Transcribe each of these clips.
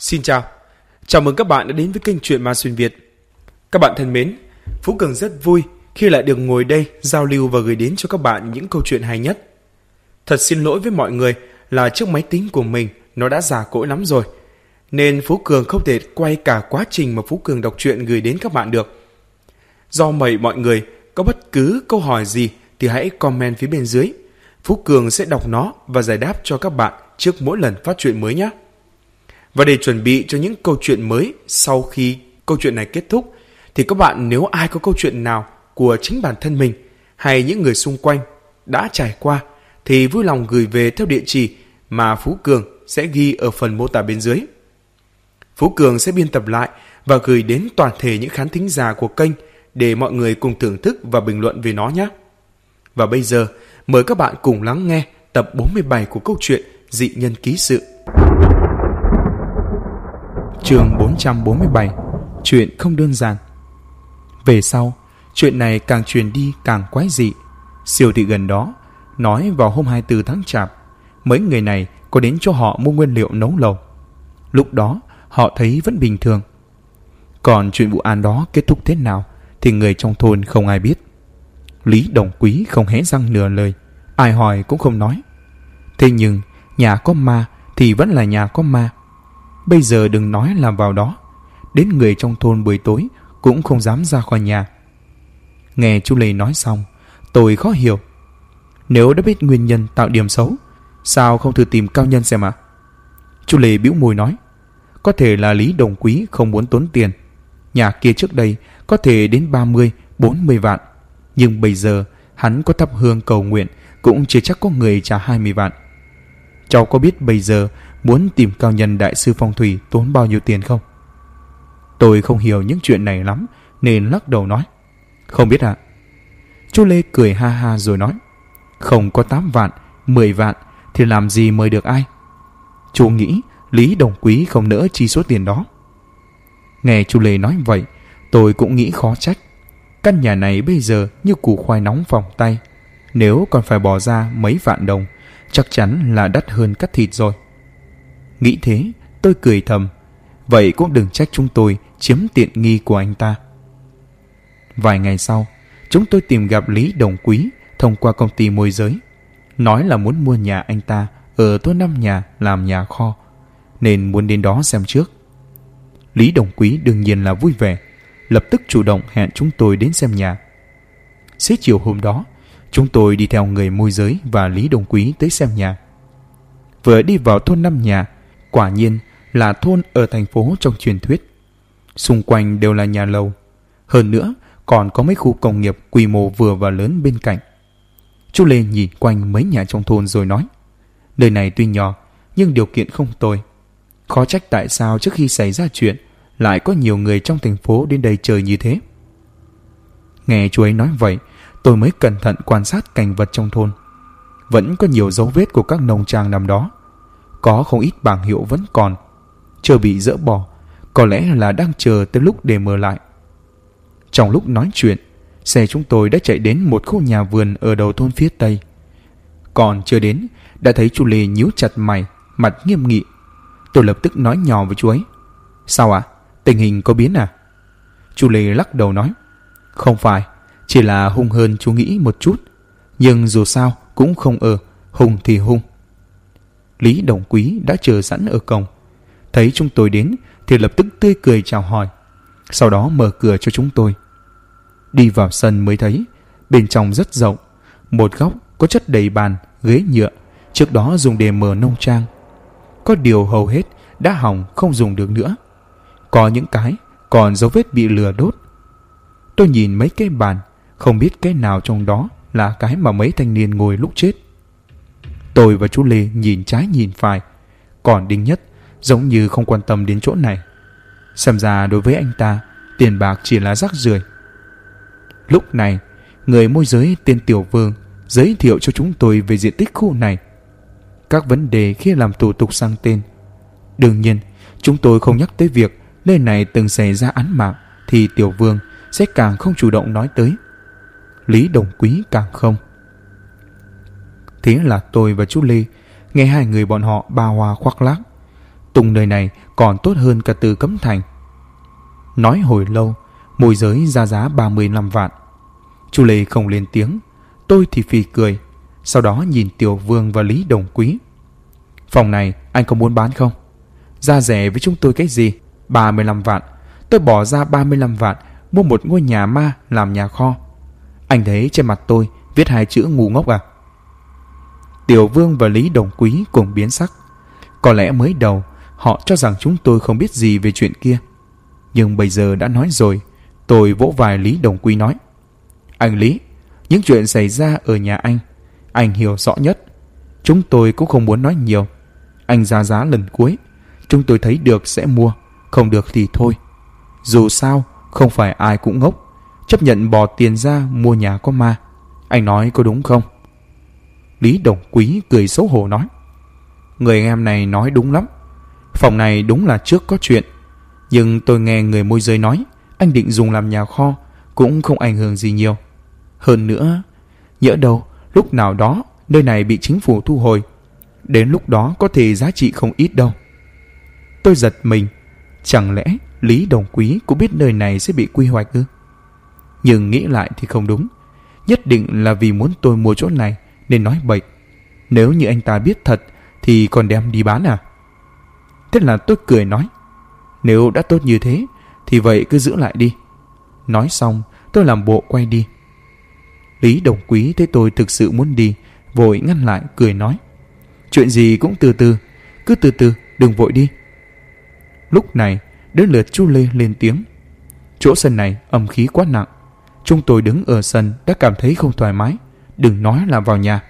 Xin chào, chào mừng các bạn đã đến với kênh Truyện Ma Xuyên Việt. Các bạn thân mến, Phú Cường rất vui khi lại được ngồi đây giao lưu và gửi đến cho các bạn những câu chuyện hay nhất. Thật xin lỗi với mọi người là chiếc máy tính của mình nó đã già cỗi lắm rồi, nên Phú Cường không thể quay cả quá trình mà Phú Cường đọc truyện gửi đến các bạn được. Do vậy mọi người có bất cứ câu hỏi gì thì hãy comment phía bên dưới. Phú Cường sẽ đọc nó và giải đáp cho các bạn trước mỗi lần phát truyện mới nhé. Và để chuẩn bị cho những câu chuyện mới sau khi câu chuyện này kết thúc, thì các bạn nếu ai có câu chuyện nào của chính bản thân mình hay những người xung quanh đã trải qua thì vui lòng gửi về theo địa chỉ mà Phú Cường sẽ ghi ở phần mô tả bên dưới. Phú Cường sẽ biên tập lại và gửi đến toàn thể những khán thính giả của kênh để mọi người cùng thưởng thức và bình luận về nó nhé. Và bây giờ, mời các bạn cùng lắng nghe tập 47 của câu chuyện Dị Nhân Ký Sự. Chương 447. Chuyện không đơn giản. Về sau, chuyện này càng truyền đi càng quái dị. Siêu thị gần đó nói vào hôm 24 tháng Chạp, mấy người này có đến cho họ mua nguyên liệu nấu lẩu. Lúc đó họ thấy vẫn bình thường. Còn chuyện vụ án đó kết thúc thế nào thì người trong thôn không ai biết. Lý Đồng Quý không hé răng nửa lời, ai hỏi cũng không nói. Thế nhưng nhà có ma thì vẫn là nhà có ma. Bây giờ đừng nói là vào đó, đến người trong thôn buổi tối cũng không dám ra khỏi nhà. Nghe chú Lê nói xong, tôi khó hiểu. Nếu đã biết nguyên nhân tạo điểm xấu, sao không thử tìm cao nhân xem ạ? Chú Lê bĩu môi nói, có thể là Lý Đồng Quý không muốn tốn tiền. Nhà kia trước đây có thể đến 30-40 vạn, nhưng bây giờ hắn có thắp hương cầu nguyện cũng chưa chắc có người trả 20 vạn. Cháu có biết bây giờ muốn tìm cao nhân đại sư phong thủy tốn bao nhiêu tiền không? Tôi không hiểu những chuyện này lắm nên lắc đầu nói, không biết ạ. Chú Lê cười ha ha rồi nói, không có 8 vạn, 10 vạn thì làm gì mời được ai? Chú nghĩ Lý Đồng Quý không nỡ chi số tiền đó. Nghe chú Lê nói vậy, tôi cũng nghĩ khó trách. Căn nhà này bây giờ như củ khoai nóng vòng tay, nếu còn phải bỏ ra mấy vạn đồng, chắc chắn là đắt hơn cắt thịt rồi. Nghĩ thế, tôi cười thầm, vậy cũng đừng trách chúng tôi chiếm tiện nghi của anh ta. Vài ngày sau, chúng tôi tìm gặp Lý Đồng Quý thông qua công ty môi giới, nói là muốn mua nhà anh ta ở thôn 5 nhà làm nhà kho, nên muốn đến đó xem trước. Lý Đồng Quý đương nhiên là vui vẻ, lập tức chủ động hẹn chúng tôi đến xem nhà. Xế chiều hôm đó, chúng tôi đi theo người môi giới và Lý Đồng Quý tới xem nhà. Vừa đi vào thôn 5 nhà, quả nhiên là thôn ở thành phố trong truyền thuyết. Xung quanh đều là nhà lầu, hơn nữa còn có mấy khu công nghiệp quy mô vừa và lớn bên cạnh. Chú Lê nhìn quanh mấy nhà trong thôn rồi nói, nơi này tuy nhỏ nhưng điều kiện không tồi. Khó trách tại sao trước khi xảy ra chuyện lại có nhiều người trong thành phố đến đây chơi như thế. Nghe chú ấy nói vậy, tôi mới cẩn thận quan sát cảnh vật trong thôn. Vẫn có nhiều dấu vết của các nông trang năm đó. Có không ít bảng hiệu vẫn còn, chưa bị dỡ bỏ, có lẽ là đang chờ tới lúc để mở lại. Trong lúc nói chuyện, xe chúng tôi đã chạy đến một khu nhà vườn ở đầu thôn phía tây. Còn chưa đến, đã thấy chú Lê nhíu chặt mày, mặt nghiêm nghị. Tôi lập tức nói nhỏ với chú ấy, sao ạ? Tình hình có biến à? Chú Lê lắc đầu nói, không phải, chỉ là hung hơn chú nghĩ một chút, nhưng dù sao cũng không hung thì hung. Lý Đồng Quý đã chờ sẵn ở cổng, thấy chúng tôi đến thì lập tức tươi cười chào hỏi, sau đó mở cửa cho chúng tôi. Đi vào sân mới thấy bên trong rất rộng, một góc có chất đầy bàn, ghế nhựa, trước đó dùng để mở nông trang. Có điều hầu hết đã hỏng không dùng được nữa, có những cái còn dấu vết bị lửa đốt. Tôi nhìn mấy cái bàn, không biết cái nào trong đó là cái mà mấy thanh niên ngồi lúc chết. Tôi và chú Lê nhìn trái nhìn phải, còn Đinh Nhất giống như không quan tâm đến chỗ này. Xem ra đối với anh ta, tiền bạc chỉ là rác rưởi. Lúc này, người môi giới tên Tiểu Vương giới thiệu cho chúng tôi về diện tích khu này, các vấn đề khi làm thủ tục sang tên. Đương nhiên, chúng tôi không nhắc tới việc nơi này từng xảy ra án mạng thì Tiểu Vương sẽ càng không chủ động nói tới. Lý Đồng Quý càng không. Thế là tôi và chú Lê nghe hai người bọn họ ba hoa khoác lác. Tung nơi này còn tốt hơn cả Từ Cấm Thành. Nói hồi lâu, môi giới ra giá 35 vạn. Chu Lê không lên tiếng, tôi thì phì cười. Sau đó nhìn Tiểu Vương và Lý Đồng Quý. Phòng này anh có muốn bán không? Ra rẻ với chúng tôi cái gì? 35 vạn. Tôi bỏ ra 35 vạn mua một ngôi nhà ma làm nhà kho. Anh thấy trên mặt tôi viết 2 chữ ngu ngốc à? Tiểu Vương và Lý Đồng Quý cùng biến sắc. Có lẽ mới đầu họ cho rằng chúng tôi không biết gì về chuyện kia. Nhưng bây giờ đã nói rồi. Tôi vỗ vai Lý Đồng Quý nói: Anh Lý, những chuyện xảy ra ở nhà anh hiểu rõ nhất. Chúng tôi cũng không muốn nói nhiều. Anh ra giá lần cuối, chúng tôi thấy được sẽ mua, không được thì thôi. Dù sao không phải ai cũng ngốc, chấp nhận bỏ tiền ra mua nhà có ma. Anh nói có đúng không? Lý Đồng Quý cười xấu hổ nói: Người em này nói đúng lắm. Phòng này đúng là trước có chuyện. Nhưng tôi nghe người môi giới nói anh định dùng làm nhà kho, cũng không ảnh hưởng gì nhiều. Hơn nữa, nhỡ đâu lúc nào đó nơi này bị chính phủ thu hồi, đến lúc đó có thể giá trị không ít đâu. Tôi giật mình. Chẳng lẽ Lý Đồng Quý cũng biết nơi này sẽ bị quy hoạch ư? Nhưng nghĩ lại thì không đúng. Nhất định là vì muốn tôi mua chỗ này nên nói bậy. Nếu như anh ta biết thật thì còn đem đi bán à? Thế là tôi cười nói: Nếu đã tốt như thế thì vậy cứ giữ lại đi. Nói xong tôi làm bộ quay đi. Lý Đồng Quý thấy tôi thực sự muốn đi, vội ngăn lại cười nói: Chuyện gì cũng từ từ, cứ từ từ, đừng vội đi. Lúc này đến lượt Chu Lê lên tiếng: Chỗ sân này âm khí quá nặng. Chúng tôi đứng ở sân đã cảm thấy không thoải mái, đừng nói là vào nhà.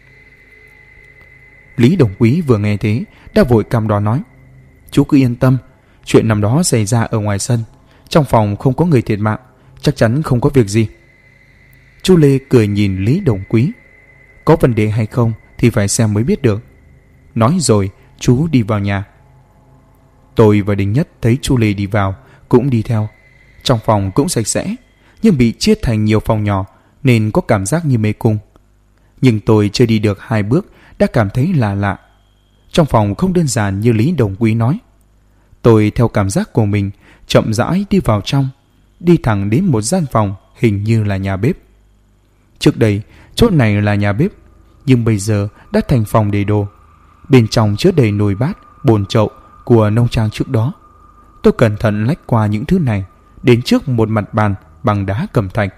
Lý Đồng Quý vừa nghe thế đã vội cam đoan nói: Chú cứ yên tâm, chuyện năm đó xảy ra ở ngoài sân, trong phòng không có người thiệt mạng, chắc chắn không có việc gì. Chu Lê cười nhìn Lý Đồng Quý: Có vấn đề hay không thì phải xem mới biết được. Nói rồi chú đi vào nhà. Tôi và Đình Nhất thấy Chu Lê đi vào cũng đi theo. Trong phòng cũng sạch sẽ, nhưng bị chia thành nhiều phòng nhỏ nên có cảm giác như mê cung. Nhưng tôi chưa đi được 2 bước đã cảm thấy lạ lạ. Trong phòng không đơn giản như Lý Đồng Quý nói. Tôi theo cảm giác của mình chậm rãi đi vào trong, đi thẳng đến một gian phòng hình như là nhà bếp. Trước đây chỗ này là nhà bếp, nhưng bây giờ đã thành phòng để đồ. Bên trong chứa đầy nồi bát, bồn chậu của nông trang trước đó. Tôi cẩn thận lách qua những thứ này, đến trước một mặt bàn bằng đá cẩm thạch.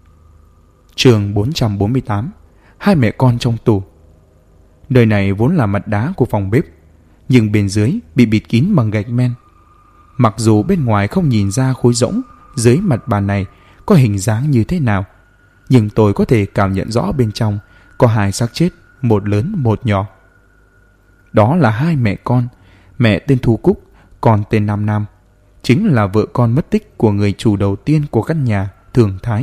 Chương 448: Hai mẹ con trong tủ. Nơi này vốn là mặt đá của phòng bếp, nhưng bên dưới bị bịt kín bằng gạch men. Mặc dù bên ngoài không nhìn ra khối rỗng dưới mặt bàn này có hình dáng như thế nào, nhưng tôi có thể cảm nhận rõ bên trong có 2 xác chết, một lớn một nhỏ. Đó là 2 mẹ con, mẹ tên Thu Cúc, con tên Nam Nam, chính là vợ con mất tích của người chủ đầu tiên của căn nhà Thường Thái.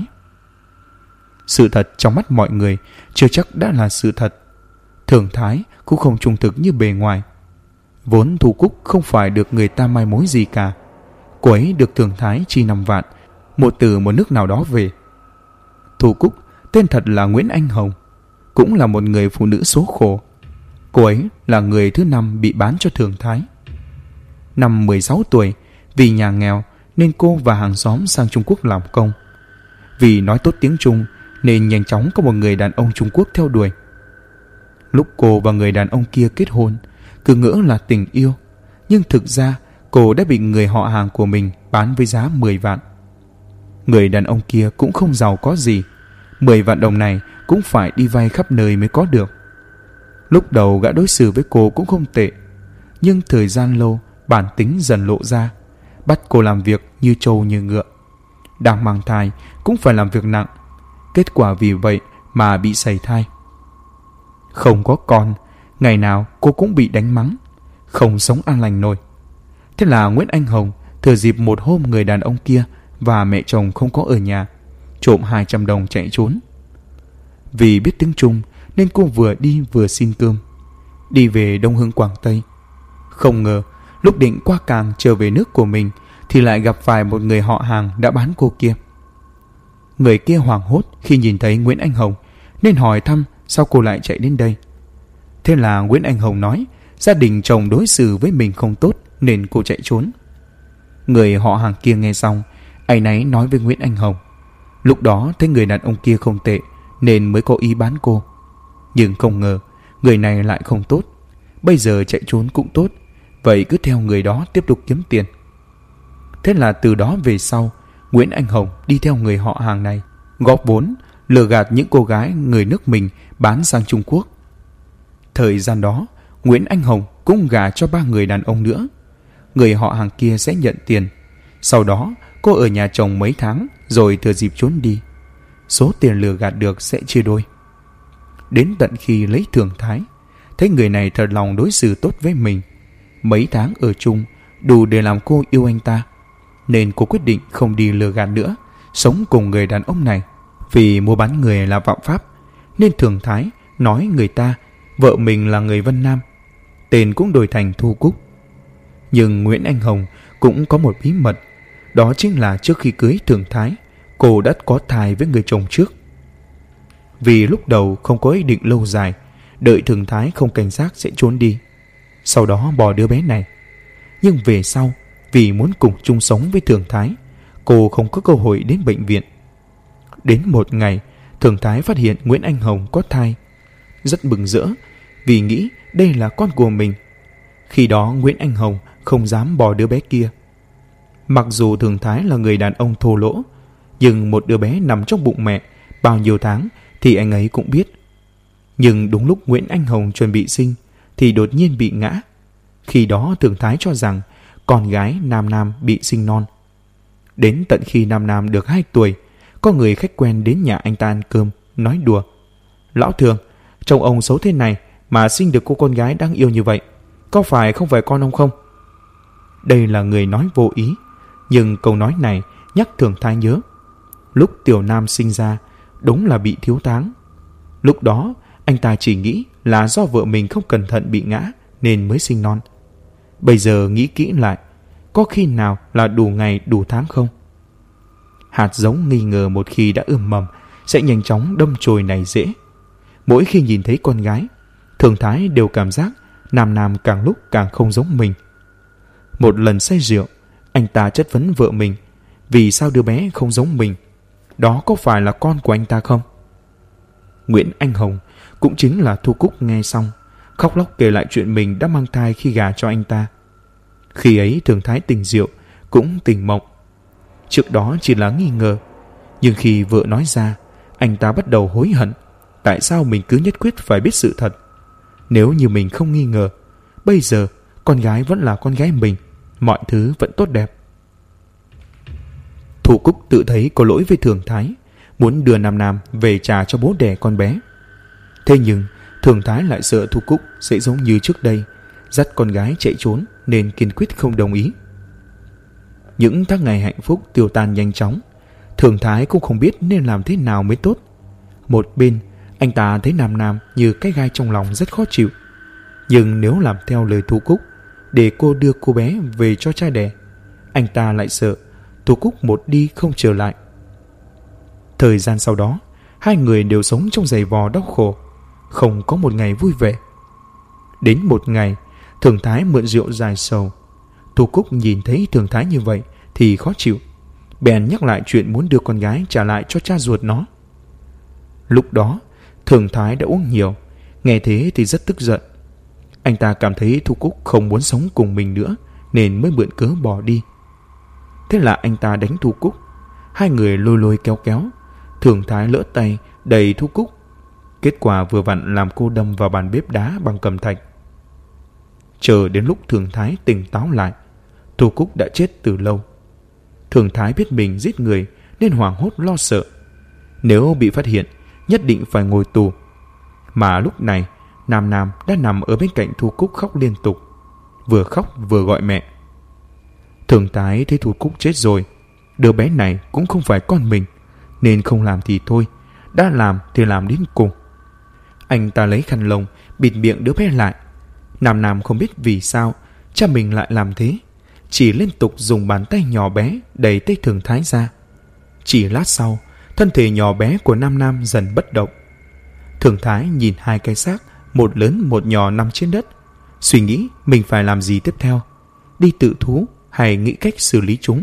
Sự thật trong mắt mọi người chưa chắc đã là sự thật. Thường Thái cũng không trung thực như bề ngoài. Vốn Thu Cúc không phải được người ta mai mối gì cả. Cô ấy được Thường Thái chi 5 vạn, mua từ một nước nào đó về. Thu Cúc tên thật là Nguyễn Anh Hồng, cũng là một người phụ nữ số khổ. Cô ấy là người thứ 5 bị bán cho Thường Thái. Năm 16 tuổi, vì nhà nghèo nên cô và hàng xóm sang Trung Quốc làm công. Vì nói tốt tiếng Trung nên nhanh chóng có một người đàn ông Trung Quốc theo đuổi. Lúc cô và người đàn ông kia kết hôn, cứ ngỡ là tình yêu, nhưng thực ra cô đã bị người họ hàng của mình bán với giá 10 vạn. Người đàn ông kia cũng không giàu có gì, 10 vạn đồng này cũng phải đi vay khắp nơi mới có được. Lúc đầu gã đối xử với cô cũng không tệ, nhưng thời gian lâu bản tính dần lộ ra, bắt cô làm việc như trâu như ngựa. Đang mang thai cũng phải làm việc nặng, kết quả vì vậy mà bị sảy thai. Không có con, ngày nào cô cũng bị đánh mắng, không sống an lành nổi. Thế là Nguyễn Anh Hồng thừa dịp một hôm người đàn ông kia và mẹ chồng không có ở nhà, trộm 200 đồng chạy trốn. Vì biết tiếng Trung nên cô vừa đi vừa xin cơm, đi về Đông Hưng Quảng Tây. Không ngờ lúc định qua cảng trở về nước của mình thì lại gặp phải một người họ hàng đã bán cô kia. Người kia hoảng hốt khi nhìn thấy Nguyễn Anh Hồng nên hỏi thăm sao cô lại chạy đến đây. Thế là Nguyễn Anh Hồng nói Gia đình chồng đối xử với mình không tốt nên cô chạy trốn. Người họ hàng kia nghe xong, áy náy nói với Nguyễn Anh Hồng. Lúc đó thấy người đàn ông kia không tệ nên mới có ý bán cô. Nhưng không ngờ người này lại không tốt. Bây giờ chạy trốn cũng tốt, vậy cứ theo người đó tiếp tục kiếm tiền. Thế là từ đó về sau, Nguyễn Anh Hồng đi theo người họ hàng này, góp vốn, lừa gạt những cô gái người nước mình bán sang Trung Quốc. Thời gian đó, Nguyễn Anh Hồng cũng gả cho 3 người đàn ông nữa. Người họ hàng kia sẽ nhận tiền. Sau đó, cô ở nhà chồng mấy tháng rồi thừa dịp trốn đi. Số tiền lừa gạt được sẽ chia đôi. Đến tận khi lấy Thường Thái, thấy người này thật lòng đối xử tốt với mình. Mấy tháng ở chung đủ để làm cô yêu anh ta, nên cô quyết định không đi lừa gạt nữa, sống cùng người đàn ông này. Vì mua bán người là phạm pháp, nên Thường Thái nói người ta vợ mình là người Vân Nam, tên cũng đổi thành Thu Cúc. Nhưng Nguyễn Anh Hồng cũng có một bí mật, đó chính là trước khi cưới Thường Thái, cô đã có thai với người chồng trước. Vì lúc đầu không có ý định lâu dài, đợi Thường Thái không cảnh giác sẽ trốn đi, sau đó bỏ đứa bé này. Nhưng về sau, vì muốn cùng chung sống với Thường Thái, cô không có cơ hội đến bệnh viện. Đến một ngày, Thường Thái phát hiện Nguyễn Anh Hồng có thai. Rất mừng rỡ vì nghĩ đây là con của mình. Khi đó Nguyễn Anh Hồng không dám bỏ đứa bé kia. Mặc dù Thường Thái là người đàn ông thô lỗ, nhưng một đứa bé nằm trong bụng mẹ bao nhiêu tháng thì anh ấy cũng biết. Nhưng đúng lúc Nguyễn Anh Hồng chuẩn bị sinh thì đột nhiên bị ngã. Khi đó Thường Thái cho rằng con gái Nam Nam bị sinh non. Đến tận khi Nam Nam được 2 tuổi, có người khách quen đến nhà anh ta ăn cơm, nói đùa: "Lão Thường, chồng ông xấu thế này mà sinh được cô con gái đáng yêu như vậy, có phải không phải con ông không?" Đây là người nói vô ý, nhưng câu nói này nhắc Thường Thái nhớ lúc Tiểu Nam sinh ra đúng là bị thiếu tháng. Lúc đó anh ta chỉ nghĩ là do vợ mình không cẩn thận bị ngã nên mới sinh non. Bây giờ nghĩ kỹ lại, có khi nào là đủ ngày đủ tháng không? Hạt giống nghi ngờ một khi đã ươm mầm sẽ nhanh chóng đâm chồi nảy rễ. Mỗi khi nhìn thấy con gái, Thường Thái đều cảm giác Nam Nam càng lúc càng không giống mình. Một lần say rượu, anh ta chất vấn vợ mình vì sao đứa bé không giống mình, đó có phải là con của anh ta không? Nguyễn Anh Hồng, cũng chính là Thu Cúc, nghe xong khóc lóc kể lại chuyện mình đã mang thai khi gả cho anh ta. Khi ấy Thường Thái tỉnh rượu cũng tỉnh mộng. Trước đó chỉ là nghi ngờ, nhưng khi vợ nói ra, anh ta bắt đầu hối hận. Tại sao mình cứ nhất quyết phải biết sự thật? Nếu như mình không nghi ngờ, bây giờ con gái vẫn là con gái mình, mọi thứ vẫn tốt đẹp. Thu Cúc tự thấy có lỗi với Thường Thái, muốn đưa Nam Nam về trả cho bố đẻ con bé. Thế nhưng Thường Thái lại sợ Thu Cúc sẽ giống như trước đây, dắt con gái chạy trốn, nên kiên quyết không đồng ý. Những tháng ngày hạnh phúc tiêu tan nhanh chóng. Thường Thái cũng không biết nên làm thế nào mới tốt. Một bên, anh ta thấy Nam Nam như cái gai trong lòng rất khó chịu. Nhưng nếu làm theo lời Thu Cúc, để cô đưa cô bé về cho cha đẻ, anh ta lại sợ Thu Cúc một đi không trở lại. Thời gian sau đó, hai người đều sống trong giày vò đau khổ, không có một ngày vui vẻ. Đến một ngày, Thường Thái mượn rượu dài sầu. Thu Cúc nhìn thấy Thường Thái như vậy thì khó chịu, bèn nhắc lại chuyện muốn đưa con gái trả lại cho cha ruột nó. Lúc đó Thường Thái đã uống nhiều, nghe thế thì rất tức giận. Anh ta cảm thấy Thu Cúc không muốn sống cùng mình nữa nên mới mượn cớ bỏ đi. Thế là anh ta đánh Thu Cúc. Hai người lôi lôi kéo kéo. Thường Thái lỡ tay đẩy Thu Cúc. Kết quả vừa vặn làm cô đâm vào bàn bếp đá bằng cẩm thạch. Chờ đến lúc Thường Thái tỉnh táo lại, Thu Cúc đã chết từ lâu. Thường Thái biết mình giết người nên hoảng hốt lo sợ. Nếu bị phát hiện, nhất định phải ngồi tù. Mà lúc này, Nam Nam đã nằm ở bên cạnh Thu Cúc khóc liên tục, vừa khóc vừa gọi mẹ. Thường Thái thấy Thu Cúc chết rồi, đứa bé này cũng không phải con mình, nên không làm thì thôi, đã làm thì làm đến cùng. Anh ta lấy khăn lông bịt miệng đứa bé lại. Nam Nam không biết vì sao cha mình lại làm thế, chỉ liên tục dùng bàn tay nhỏ bé đẩy tay Thường Thái ra. Chỉ lát sau, thân thể nhỏ bé của Nam Nam dần bất động. Thường Thái nhìn hai cái xác, một lớn một nhỏ nằm trên đất, suy nghĩ mình phải làm gì tiếp theo, đi tự thú hay nghĩ cách xử lý chúng.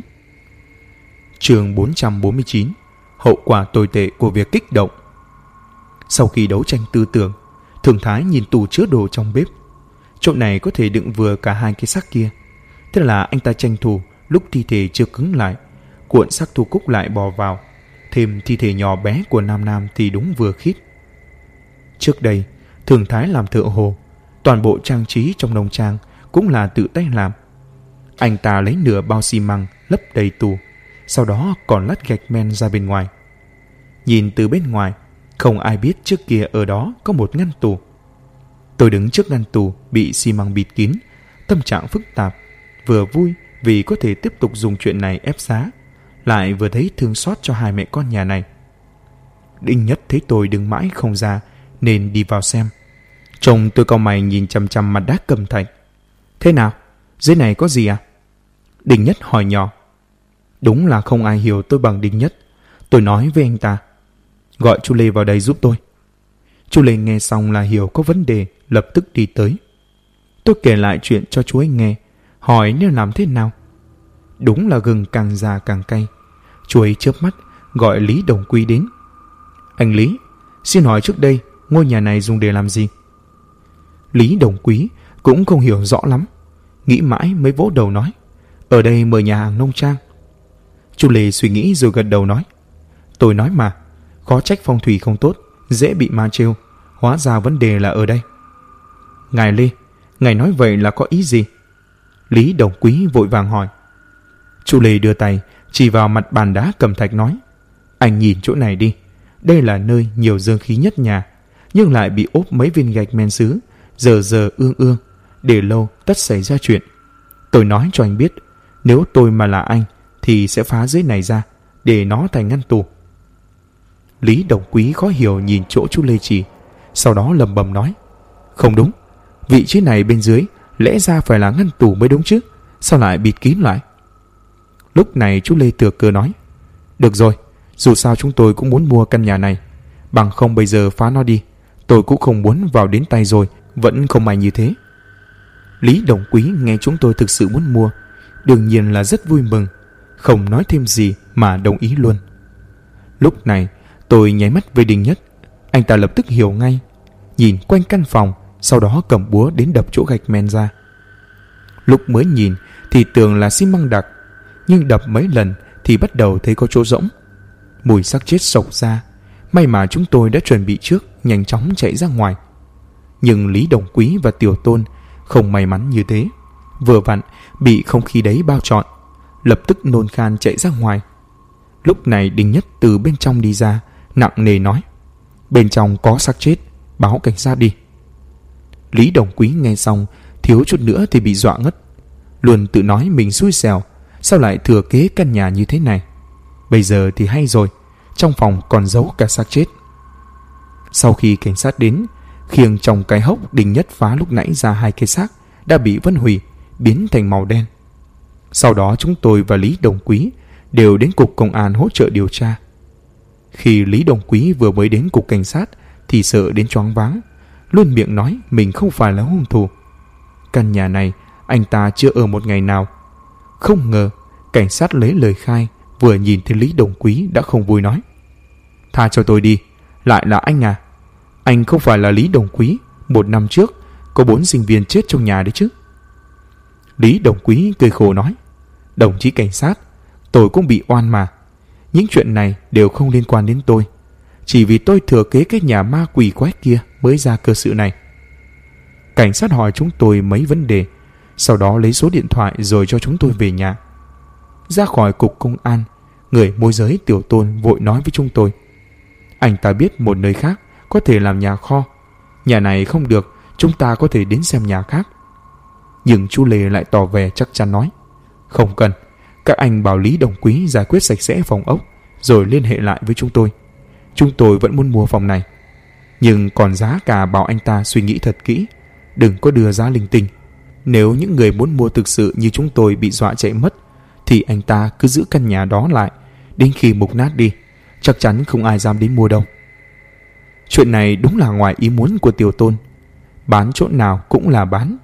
Chương 449: Hậu quả tồi tệ của việc kích động. Sau khi đấu tranh tư tưởng, Thường Thái nhìn tủ chứa đồ trong bếp. Chỗ này có thể đựng vừa cả hai cái xác kia. Thế là anh ta tranh thủ lúc thi thể chưa cứng lại, cuộn xác thu cúc lại bò vào, thêm thi thể nhỏ bé của Nam Nam thì đúng vừa khít. Trước đây, Thường Thái làm thợ hồ, toàn bộ trang trí trong nông trang cũng là tự tay làm. Anh ta lấy nửa bao xi măng lấp đầy tủ, sau đó còn lát gạch men ra bên ngoài. Nhìn từ bên ngoài, không ai biết trước kia ở đó có một ngăn tủ. Tôi đứng trước ngăn tủ bị xi măng bịt kín, tâm trạng phức tạp, vừa vui vì có thể tiếp tục dùng chuyện này ép giá, lại vừa thấy thương xót cho hai mẹ con nhà này. Đinh Nhất thấy tôi đứng mãi không ra nên đi vào xem. Chồng tôi cau mày nhìn chằm chằm mặt đá cẩm thạch. Thế nào? Dưới này có gì à? Đinh Nhất hỏi nhỏ. Đúng là không ai hiểu tôi bằng Đinh Nhất. Tôi nói với anh ta, gọi chú Lê vào đây giúp tôi. Chú Lê nghe xong là hiểu có vấn đề, lập tức đi tới. Tôi kể lại chuyện cho chú ấy nghe, hỏi nên làm thế nào. Đúng là gừng càng già càng cay. Chú ấy chớp mắt gọi Lý Đồng Quý đến. Anh Lý, xin hỏi trước đây ngôi nhà này dùng để làm gì? Lý Đồng Quý cũng không hiểu rõ lắm, nghĩ mãi mới vỗ đầu nói, ở đây mở nhà hàng nông trang. Chú Lê suy nghĩ rồi gật đầu nói, tôi nói mà, khó trách phong thủy không tốt, dễ bị ma trêu, hóa ra vấn đề là ở đây. Ngài Lê, ngài nói vậy là có ý gì? Lý Đồng Quý vội vàng hỏi. Chú Lê đưa tay chỉ vào mặt bàn đá cẩm thạch nói, anh nhìn chỗ này đi, đây là nơi nhiều dương khí nhất nhà, nhưng lại bị ốp mấy viên gạch men sứ, giờ ương ương, để lâu tất xảy ra chuyện. Tôi nói cho anh biết, nếu tôi mà là anh thì sẽ phá dưới này ra, để nó thành ngăn tủ. Lý Đồng Quý khó hiểu nhìn chỗ chú Lê chỉ, sau đó lầm bầm nói, không đúng, vị trí này bên dưới lẽ ra phải là ngăn tủ mới đúng chứ, sao lại bịt kín lại? Lúc này chú Lê Tược Cơ nói, được rồi, dù sao chúng tôi cũng muốn mua căn nhà này, bằng không bây giờ phá nó đi, tôi cũng không muốn vào đến tay rồi vẫn không may như thế. Lý Đồng Quý nghe chúng tôi thực sự muốn mua, đương nhiên là rất vui mừng, không nói thêm gì mà đồng ý luôn. Lúc này tôi nháy mắt với Đinh Nhất, anh ta lập tức hiểu ngay, nhìn quanh căn phòng, sau đó cầm búa đến đập chỗ gạch men ra. Lúc mới nhìn thì tưởng là xi măng đặc, nhưng đập mấy lần thì bắt đầu thấy có chỗ rỗng. Mùi xác chết sộc ra, may mà chúng tôi đã chuẩn bị trước, nhanh chóng chạy ra ngoài. Nhưng Lý Đồng Quý và Tiểu Tôn không may mắn như thế, vừa vặn bị không khí đấy bao trọn, lập tức nôn khan chạy ra ngoài. Lúc này Đinh Nhất từ bên trong đi ra, nặng nề nói, bên trong có xác chết, báo cảnh sát đi. Lý Đồng Quý nghe xong thiếu chút nữa thì bị dọa ngất, luôn tự nói mình xui xẻo, sao lại thừa kế căn nhà như thế này. Bây giờ thì hay rồi, trong phòng còn giấu cả xác chết. Sau khi cảnh sát đến, khiêng trong cái hốc Đinh Nhất phá lúc nãy ra hai cái xác đã bị vân hủy, biến thành màu đen. Sau đó chúng tôi và Lý Đồng Quý đều đến cục công an hỗ trợ điều tra. Khi Lý Đồng Quý vừa mới đến cục cảnh sát thì sợ đến choáng váng, luôn miệng nói mình không phải là hung thủ. Căn nhà này anh ta chưa ở một ngày nào. Không ngờ cảnh sát lấy lời khai, vừa nhìn thấy Lý Đồng Quý đã không vui nói, tha cho tôi đi, lại là anh à? Anh không phải là Lý Đồng Quý 1 năm trước có 4 sinh viên chết trong nhà đấy chứ? Lý Đồng Quý cười khổ nói, đồng chí cảnh sát, tôi cũng bị oan mà. Những chuyện này đều không liên quan đến tôi, chỉ vì tôi thừa kế cái nhà ma quỷ quái kia mới ra cơ sự này. Cảnh sát hỏi chúng tôi mấy vấn đề, sau đó lấy số điện thoại rồi cho chúng tôi về nhà. Ra khỏi cục công an, người môi giới Tiểu Tôn vội nói với chúng tôi, anh ta biết một nơi khác có thể làm nhà kho, nhà này không được, chúng ta có thể đến xem nhà khác. Nhưng chú Lê lại tỏ vẻ chắc chắn nói, không cần, các anh bảo Lý Đồng Quý giải quyết sạch sẽ phòng ốc rồi liên hệ lại với chúng tôi. Chúng tôi vẫn muốn mua phòng này, nhưng còn giá cả bảo anh ta suy nghĩ thật kỹ, đừng có đưa giá linh tinh. Nếu những người muốn mua thực sự như chúng tôi bị dọa chạy mất thì anh ta cứ giữ căn nhà đó lại, đến khi mục nát đi, chắc chắn không ai dám đến mua đâu. Chuyện này đúng là ngoài ý muốn của Tiểu Tôn. Bán chỗ nào cũng là bán,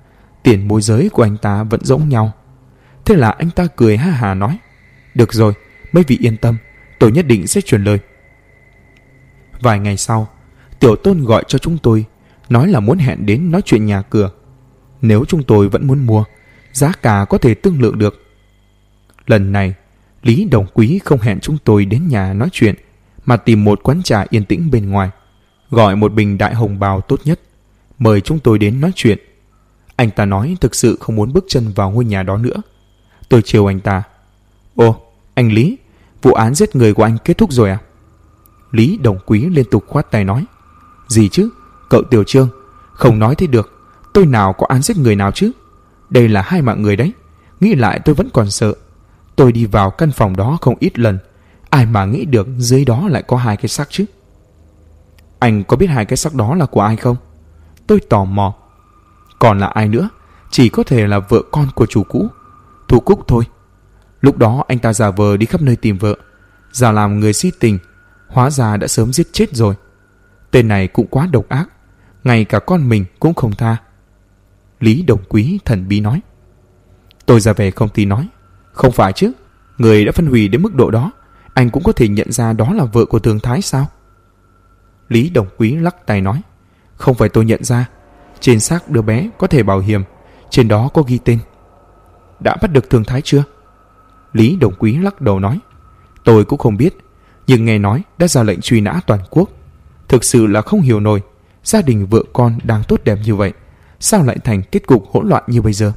tiền môi giới của anh ta vẫn giống nhau. Thế là anh ta cười ha hả nói: Được rồi, mấy vị yên tâm, tôi nhất định sẽ truyền lời. Vài ngày sau, Tiểu Tôn gọi cho chúng tôi, nói là muốn hẹn đến nói chuyện nhà cửa. Nếu chúng tôi vẫn muốn mua, giá cả có thể thương lượng được. Lần này, Lý Đồng Quý không hẹn chúng tôi đến nhà nói chuyện, mà tìm một quán trà yên tĩnh bên ngoài, gọi một bình đại hồng bào tốt nhất, mời chúng tôi đến nói chuyện. Anh ta nói thực sự không muốn bước chân vào ngôi nhà đó nữa. Tôi trêu anh ta: Ồ, anh Lý, vụ án giết người của anh kết thúc rồi à? Lý Đồng Quý liên tục khoát tay nói: Gì chứ, cậu Tiểu Trương, không nói thế được. Tôi nào có án giết người nào chứ. Đây là 2 mạng người đấy. Nghĩ lại tôi vẫn còn sợ. Tôi đi vào căn phòng đó không ít lần, ai mà nghĩ được dưới đó lại có 2 cái xác chứ. Anh có biết 2 cái xác đó là của ai không? Tôi tò mò. Còn là ai nữa? Chỉ có thể là vợ con của chủ cũ, Thu Cúc thôi. Lúc đó anh ta giả vờ đi khắp nơi tìm vợ, giả làm người si tình, hóa ra đã sớm giết chết rồi. Tên này cũng quá độc ác, ngay cả con mình cũng không tha. Lý Đồng Quý thần bí nói. Tôi ra về không tin nói: Không phải chứ, người đã phân hủy đến mức độ đó, anh cũng có thể nhận ra đó là vợ của Thường Thái sao? Lý Đồng Quý lắc tay nói: Không phải tôi nhận ra. Trên xác đứa bé có thẻ bảo hiểm, trên đó có ghi tên. Đã bắt được Thường Thái chưa? Lý Đồng Quý lắc đầu nói: Tôi cũng không biết, nhưng nghe nói đã ra lệnh truy nã toàn quốc. Thực sự là không hiểu nổi, gia đình vợ con đang tốt đẹp như vậy, sao lại thành kết cục hỗn loạn như bây giờ?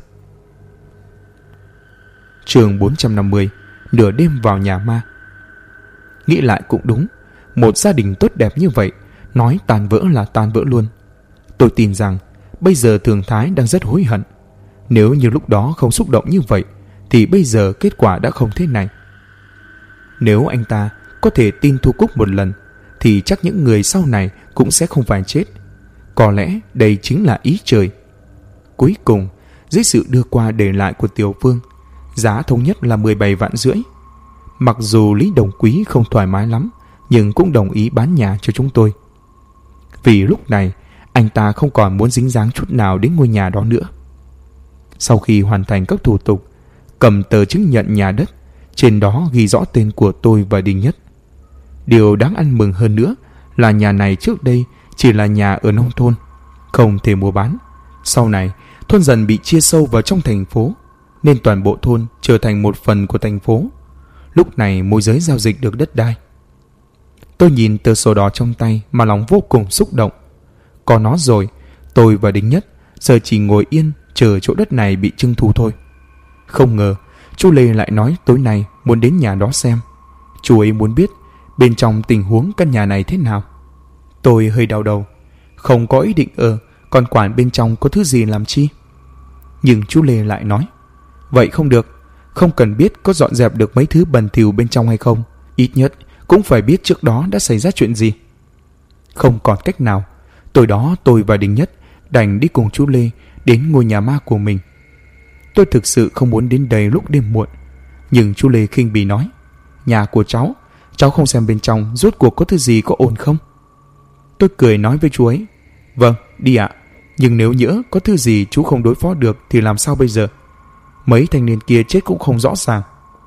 Chương 450: Nửa đêm vào nhà ma. Nghĩ lại cũng đúng, một gia đình tốt đẹp như vậy, nói tan vỡ là tan vỡ luôn. Tôi tin rằng bây giờ Thường Thái đang rất hối hận. Nếu như lúc đó không xúc động như vậy, thì bây giờ kết quả đã không thế này. Nếu anh ta có thể tin Thu Cúc một lần, thì chắc những người sau này cũng sẽ không phải chết. Có lẽ đây chính là ý trời. Cuối cùng, dưới sự đưa qua để lại của Tiểu Vương, giá thống nhất là 17,5 vạn. Mặc dù Lý Đồng Quý không thoải mái lắm, nhưng cũng đồng ý bán nhà cho chúng tôi. Vì lúc này, anh ta không còn muốn dính dáng chút nào đến ngôi nhà đó nữa. Sau khi hoàn thành các thủ tục, cầm tờ chứng nhận nhà đất, trên đó ghi rõ tên của tôi và Đinh Nhất. Điều đáng ăn mừng hơn nữa là nhà này trước đây chỉ là nhà ở nông thôn, không thể mua bán. Sau này, thôn dần bị chia sâu vào trong thành phố, nên toàn bộ thôn trở thành một phần của thành phố. Lúc này môi giới giao dịch được đất đai. Tôi nhìn tờ sổ đỏ trong tay mà lòng vô cùng xúc động. Có nó rồi, tôi và Đinh Nhất giờ chỉ ngồi yên chờ chỗ đất này bị trưng thu thôi. Không ngờ chú Lê lại nói tối nay muốn đến nhà đó xem. Chú ấy muốn biết bên trong tình huống căn nhà này thế nào. Tôi hơi đau đầu, không có ý định còn quản bên trong có thứ gì làm chi. Nhưng chú Lê lại nói: Vậy không được, không cần biết có dọn dẹp được mấy thứ bẩn thỉu bên trong hay không, ít nhất cũng phải biết trước đó đã xảy ra chuyện gì. Không còn cách nào, tối đó tôi và Đinh Nhất đành đi cùng chú Lê đến ngôi nhà ma của mình. Tôi thực sự không muốn đến đây lúc đêm muộn, nhưng chú Lê khinh bỉ nói: Nhà của cháu không xem bên trong rốt cuộc có thứ gì có ổn không? Tôi cười nói với chú ấy: Vâng, đi ạ. Nhưng nếu nhỡ có thứ gì chú không đối phó được thì làm sao bây giờ? Mấy thanh niên kia chết cũng không rõ ràng.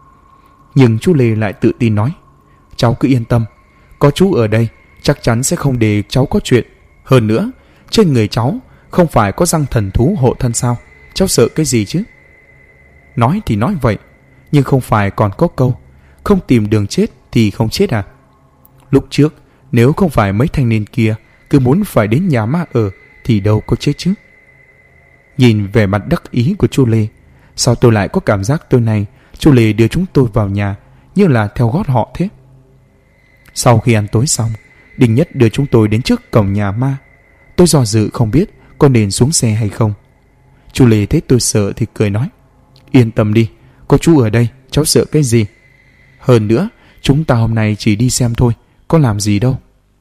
Nhưng chú Lê lại tự tin nói: Cháu cứ yên tâm, có chú ở đây chắc chắn sẽ không để cháu có chuyện. Hơn nữa, trên người cháu không phải có răng thần thú hộ thân sao? Cháu sợ cái gì chứ? Nói thì nói vậy, nhưng không phải còn có câu không tìm đường chết thì không chết à? Lúc trước nếu không phải mấy thanh niên kia cứ muốn phải đến nhà ma ở thì đâu có chết chứ. Nhìn vẻ mặt đắc ý của chú Lê, sao tôi lại có cảm giác tối nay chú Lê đưa chúng tôi vào nhà như là theo gót họ thế. Sau khi ăn tối xong, Đinh Nhất đưa chúng tôi đến trước cổng nhà ma. Tôi do dự không biết có nên xuống xe hay không. Chú Lê thấy tôi sợ thì cười nói: Yên tâm đi, có chú ở đây, cháu sợ cái gì? Hơn nữa, chúng ta hôm nay chỉ đi xem thôi, có làm gì đâu.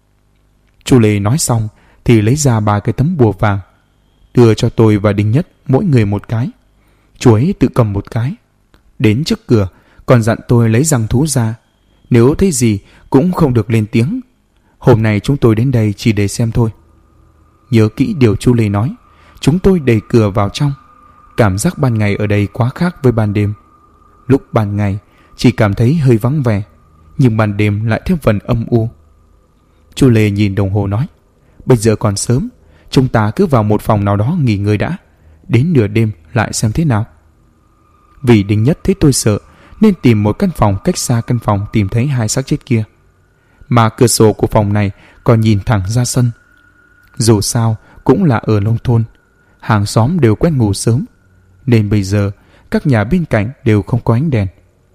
Chú Lê nói xong thì lấy ra 3 cái tấm bùa vàng, đưa cho tôi và Đinh Nhất mỗi người một cái. Chú ấy tự cầm một cái. Đến trước cửa còn dặn tôi lấy răng thú ra, nếu thấy gì cũng không được lên tiếng. Hôm nay chúng tôi đến đây chỉ để xem thôi. Nhớ kỹ điều chú Lê nói, chúng tôi đẩy cửa vào trong. Cảm giác ban ngày ở đây quá khác với ban đêm. Lúc ban ngày chỉ cảm thấy hơi vắng vẻ, nhưng ban đêm lại thêm phần âm u. Chu Lê nhìn đồng hồ nói, bây giờ còn sớm, chúng ta cứ vào một phòng nào đó nghỉ ngơi đã, đến nửa đêm lại xem thế nào. Vì Đinh Nhất thấy tôi sợ nên tìm một căn phòng cách xa căn phòng tìm thấy hai xác chết kia. Mà cửa sổ của phòng này còn nhìn thẳng ra sân. Dù sao cũng là ở nông thôn, hàng xóm đều quen ngủ sớm, nên bây giờ các nhà bên cạnh đều không có ánh đèn.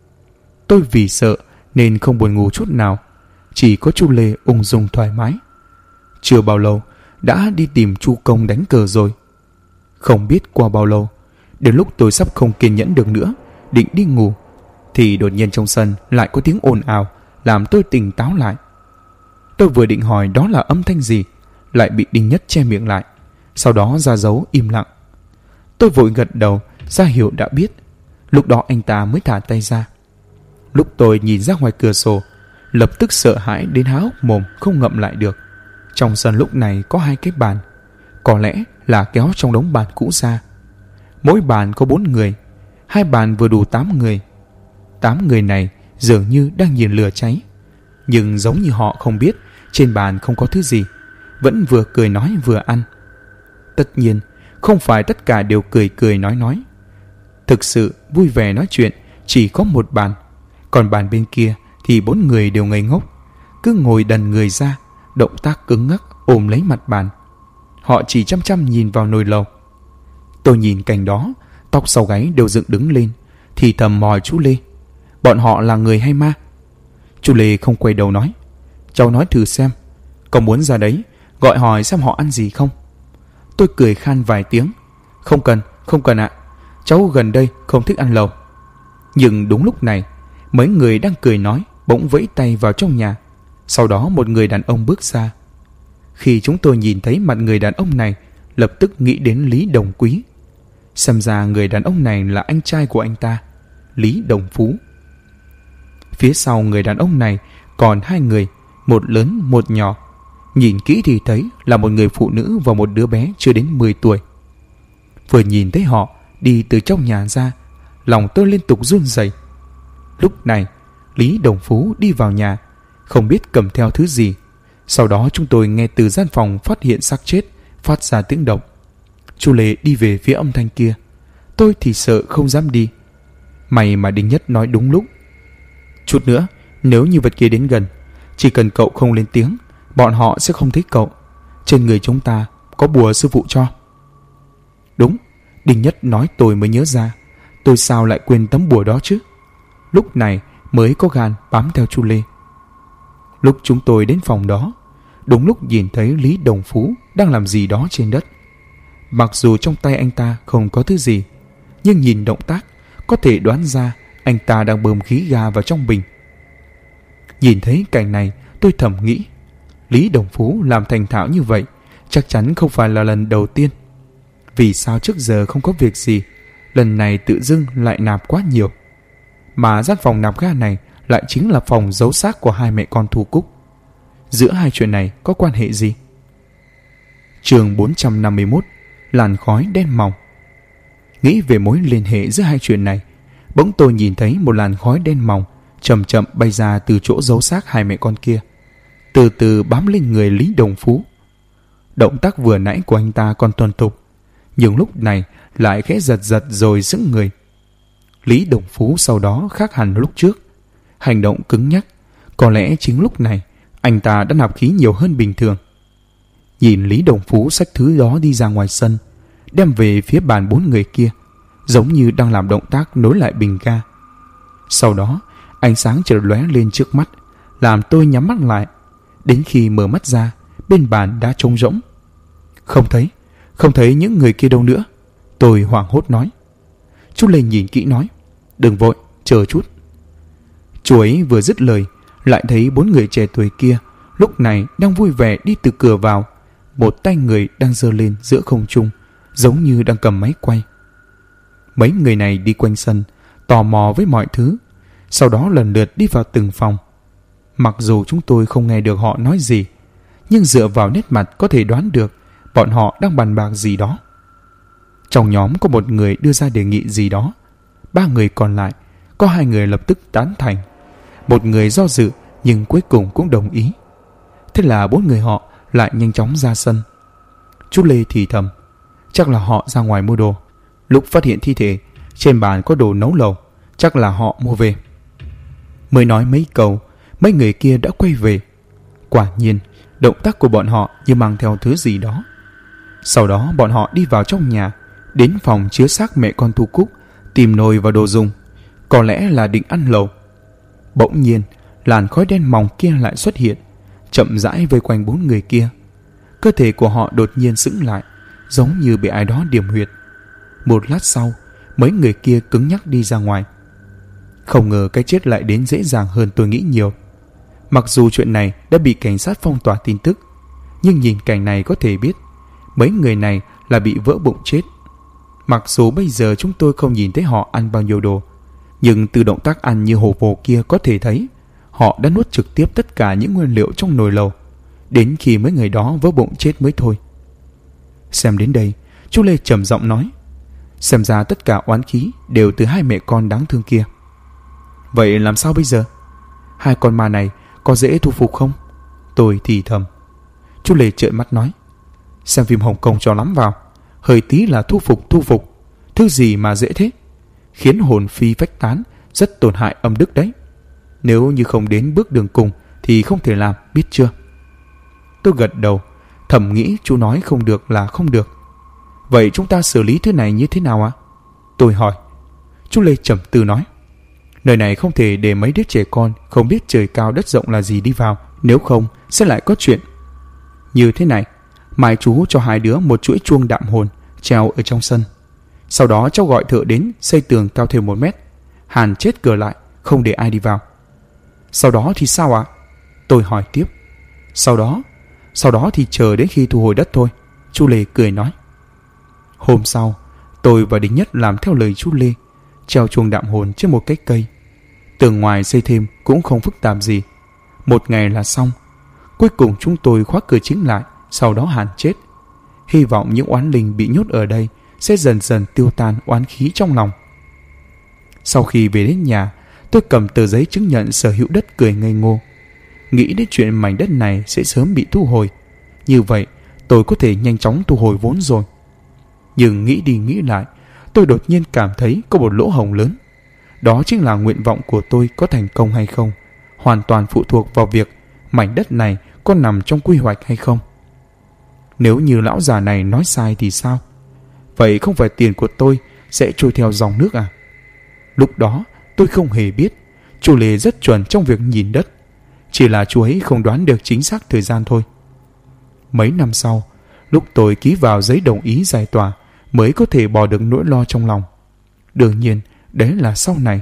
Tôi vì sợ nên không buồn ngủ chút nào, chỉ có Chu Lê ung dung thoải mái. Chưa bao lâu đã đi tìm Chu Công đánh cờ rồi. Không biết qua bao lâu, đến lúc tôi sắp không kiên nhẫn được nữa, định đi ngủ, thì đột nhiên trong sân lại có tiếng ồn ào làm tôi tỉnh táo lại. Tôi vừa định hỏi đó là âm thanh gì, lại bị Đinh Nhất che miệng lại, sau đó ra dấu im lặng. Tôi vội gật đầu ra hiệu đã biết. Lúc đó anh ta mới thả tay ra. Lúc tôi nhìn ra ngoài cửa sổ, lập tức sợ hãi đến há hốc mồm không ngậm lại được. Trong sân lúc này có hai cái bàn, có lẽ là kéo trong đống bàn cũ ra. Mỗi bàn có 4 người, hai bàn vừa đủ 8 người. 8 người này dường như đang nhìn lửa cháy, nhưng giống như họ không biết trên bàn không có thứ gì, vẫn vừa cười nói vừa ăn. Tất nhiên không phải tất cả đều cười cười nói. Thực sự vui vẻ nói chuyện chỉ có một bàn, còn bàn bên kia thì 4 người đều ngây ngốc, cứ ngồi đần người ra, động tác cứng ngắc ôm lấy mặt bàn. Họ chỉ chăm chăm nhìn vào nồi lẩu. Tôi nhìn cảnh đó, tóc sau gáy đều dựng đứng lên, thì thầm hỏi chú Lê, bọn họ là người hay ma? Chú Lê không quay đầu nói, cháu nói thử xem, có muốn ra đấy gọi hỏi xem họ ăn gì không? Tôi cười khan vài tiếng, không cần ạ, cháu gần đây không thích ăn lẩu. Nhưng đúng lúc này, mấy người đang cười nói bỗng vẫy tay vào trong nhà. Sau đó một người đàn ông bước ra. Khi chúng tôi nhìn thấy mặt người đàn ông này, lập tức nghĩ đến Lý Đồng Quý. Xem ra người đàn ông này là anh trai của anh ta, Lý Đồng Phú. Phía sau người đàn ông này còn 2 người, một lớn một nhỏ. Nhìn kỹ thì thấy là một người phụ nữ và một đứa bé chưa đến 10 tuổi. Vừa nhìn thấy họ đi từ trong nhà ra, lòng tôi liên tục run rẩy. Lúc này Lý Đồng Phú đi vào nhà, không biết cầm theo thứ gì. Sau đó chúng tôi nghe từ gian phòng phát hiện xác chết phát ra tiếng động. Chu Lê đi về phía âm thanh kia, tôi thì sợ không dám đi. May mà Đinh Nhất nói đúng lúc. Chút nữa nếu như vật kia đến gần, chỉ cần cậu không lên tiếng, bọn họ sẽ không thấy cậu. Trên người chúng ta có bùa sư phụ cho. Đúng, Đinh Nhất nói tôi mới nhớ ra, tôi sao lại quên tấm bùa đó chứ. Lúc này mới có gan bám theo Chu Lê. Lúc chúng tôi đến phòng đó, đúng lúc nhìn thấy Lý Đồng Phú đang làm gì đó trên đất. Mặc dù trong tay anh ta không có thứ gì, nhưng nhìn động tác có thể đoán ra anh ta đang bơm khí ga vào trong bình. Nhìn thấy cảnh này, tôi thầm nghĩ, Lý Đồng Phú làm thành thạo như vậy chắc chắn không phải là lần đầu tiên. Vì sao trước giờ không có việc gì, lần này tự dưng lại nạp quá nhiều? Mà gian phòng nạp ga này lại chính là phòng giấu xác của hai mẹ con Thu Cúc. Giữa hai chuyện này có quan hệ gì? Chương 451, làn khói đen mỏng. Nghĩ về mối liên hệ giữa hai chuyện này, bỗng tôi nhìn thấy một làn khói đen mỏng chậm chậm bay ra từ chỗ giấu xác hai mẹ con kia, từ từ bám lên người Lý Đồng Phú. Động tác vừa nãy của anh ta còn thuần thục, nhưng lúc này lại khẽ giật giật rồi sững người. Lý Đồng Phú sau đó khác hẳn lúc trước, hành động cứng nhắc. Có lẽ chính lúc này anh ta đã nạp khí nhiều hơn bình thường. Nhìn Lý Đồng Phú xách thứ đó đi ra ngoài sân, đem về phía bàn 4 người kia, giống như đang làm động tác nối lại bình ga. Sau đó ánh sáng chợt lóe lên trước mắt, làm tôi nhắm mắt lại. Đến khi mở mắt ra, bên bàn đã trống rỗng. Không thấy những người kia đâu nữa. Tôi hoảng hốt nói. Chú Lê nhìn kỹ nói, đừng vội, chờ chút. Chú ấy vừa dứt lời, lại thấy 4 người trẻ tuổi kia lúc này đang vui vẻ đi từ cửa vào, một tay người đang giơ lên giữa không trung, giống như đang cầm máy quay. Mấy người này đi quanh sân, tò mò với mọi thứ, sau đó lần lượt đi vào từng phòng. Mặc dù chúng tôi không nghe được họ nói gì, nhưng dựa vào nét mặt có thể đoán được bọn họ đang bàn bạc gì đó. Trong nhóm có một người đưa ra đề nghị gì đó. 3 người còn lại, có 2 người lập tức tán thành. Một người do dự nhưng cuối cùng cũng đồng ý. Thế là 4 người họ lại nhanh chóng ra sân. Chú Lê thì thầm, chắc là họ ra ngoài mua đồ. Lúc phát hiện thi thể, trên bàn có đồ nấu lẩu, chắc là họ mua về. Mới nói mấy câu, mấy người kia đã quay về. Quả nhiên, động tác của bọn họ như mang theo thứ gì đó. Sau đó bọn họ đi vào trong nhà, đến phòng chứa xác mẹ con Thu Cúc, tìm nồi và đồ dùng. Có lẽ là định ăn lẩu. Bỗng nhiên, làn khói đen mỏng kia lại xuất hiện, chậm rãi vây quanh 4 người kia. Cơ thể của họ đột nhiên sững lại, giống như bị ai đó điểm huyệt. Một lát sau, mấy người kia cứng nhắc đi ra ngoài. Không ngờ cái chết lại đến dễ dàng hơn tôi nghĩ nhiều. Mặc dù chuyện này đã bị cảnh sát phong tỏa tin tức, nhưng nhìn cảnh này có thể biết mấy người này là bị vỡ bụng chết. Mặc dù bây giờ chúng tôi không nhìn thấy họ ăn bao nhiêu đồ, nhưng từ động tác ăn như hổ vồ kia có thể thấy họ đã nuốt trực tiếp tất cả những nguyên liệu trong nồi lẩu, đến khi mấy người đó vỡ bụng chết mới thôi. Xem đến đây, chú Lê trầm giọng nói, xem ra tất cả oán khí đều từ 2 mẹ con đáng thương kia. Vậy làm sao bây giờ? 2 con ma này có dễ thu phục không? Tôi thì thầm. Chú Lê trợn mắt nói, xem phim Hồng Kông cho lắm vào, hơi tí là thu phục. Thứ gì mà dễ thế? Khiến hồn phi phách tán, rất tổn hại âm đức đấy. Nếu như không đến bước đường cùng thì không thể làm, biết chưa? Tôi gật đầu, thầm nghĩ chú nói không được là không được. Vậy chúng ta xử lý thứ này như thế nào ạ? Tôi hỏi. Chú Lê trầm tư nói, nơi này không thể để mấy đứa trẻ con không biết trời cao đất rộng là gì đi vào, nếu không sẽ lại có chuyện. Như thế này, mai chú cho 2 đứa một chuỗi chuông đạm hồn treo ở trong sân. Sau đó cháu gọi thợ đến xây tường cao thêm 1 mét, hàn chết cửa lại, không để ai đi vào. Sau đó thì sao ạ? Tôi hỏi tiếp. Sau đó thì chờ đến khi thu hồi đất thôi, chú Lê cười nói. Hôm sau, tôi và Đinh Nhất làm theo lời chú Lê, treo chuông đạm hồn trên một cái cây. Tường ngoài xây thêm cũng không phức tạp gì, 1 ngày là xong. Cuối cùng chúng tôi khóa cửa chính lại, sau đó hàn chết. Hy vọng những oán linh bị nhốt ở đây sẽ dần dần tiêu tan oán khí trong lòng. Sau khi về đến nhà, tôi cầm tờ giấy chứng nhận sở hữu đất cười ngây ngô, nghĩ đến chuyện mảnh đất này sẽ sớm bị thu hồi. Như vậy tôi có thể nhanh chóng thu hồi vốn rồi. Nhưng nghĩ đi nghĩ lại, tôi đột nhiên cảm thấy có một lỗ hổng lớn. Đó chính là nguyện vọng của tôi có thành công hay không hoàn toàn phụ thuộc vào việc mảnh đất này có nằm trong quy hoạch hay không. Nếu như lão già này nói sai thì sao? Vậy không phải tiền của tôi sẽ trôi theo dòng nước à? Lúc đó tôi không hề biết chú Lê rất chuẩn trong việc nhìn đất, chỉ là chú ấy không đoán được chính xác thời gian thôi. Mấy năm sau, lúc tôi ký vào giấy đồng ý giải tỏa mới có thể bỏ được nỗi lo trong lòng. Đương nhiên đấy là sau này.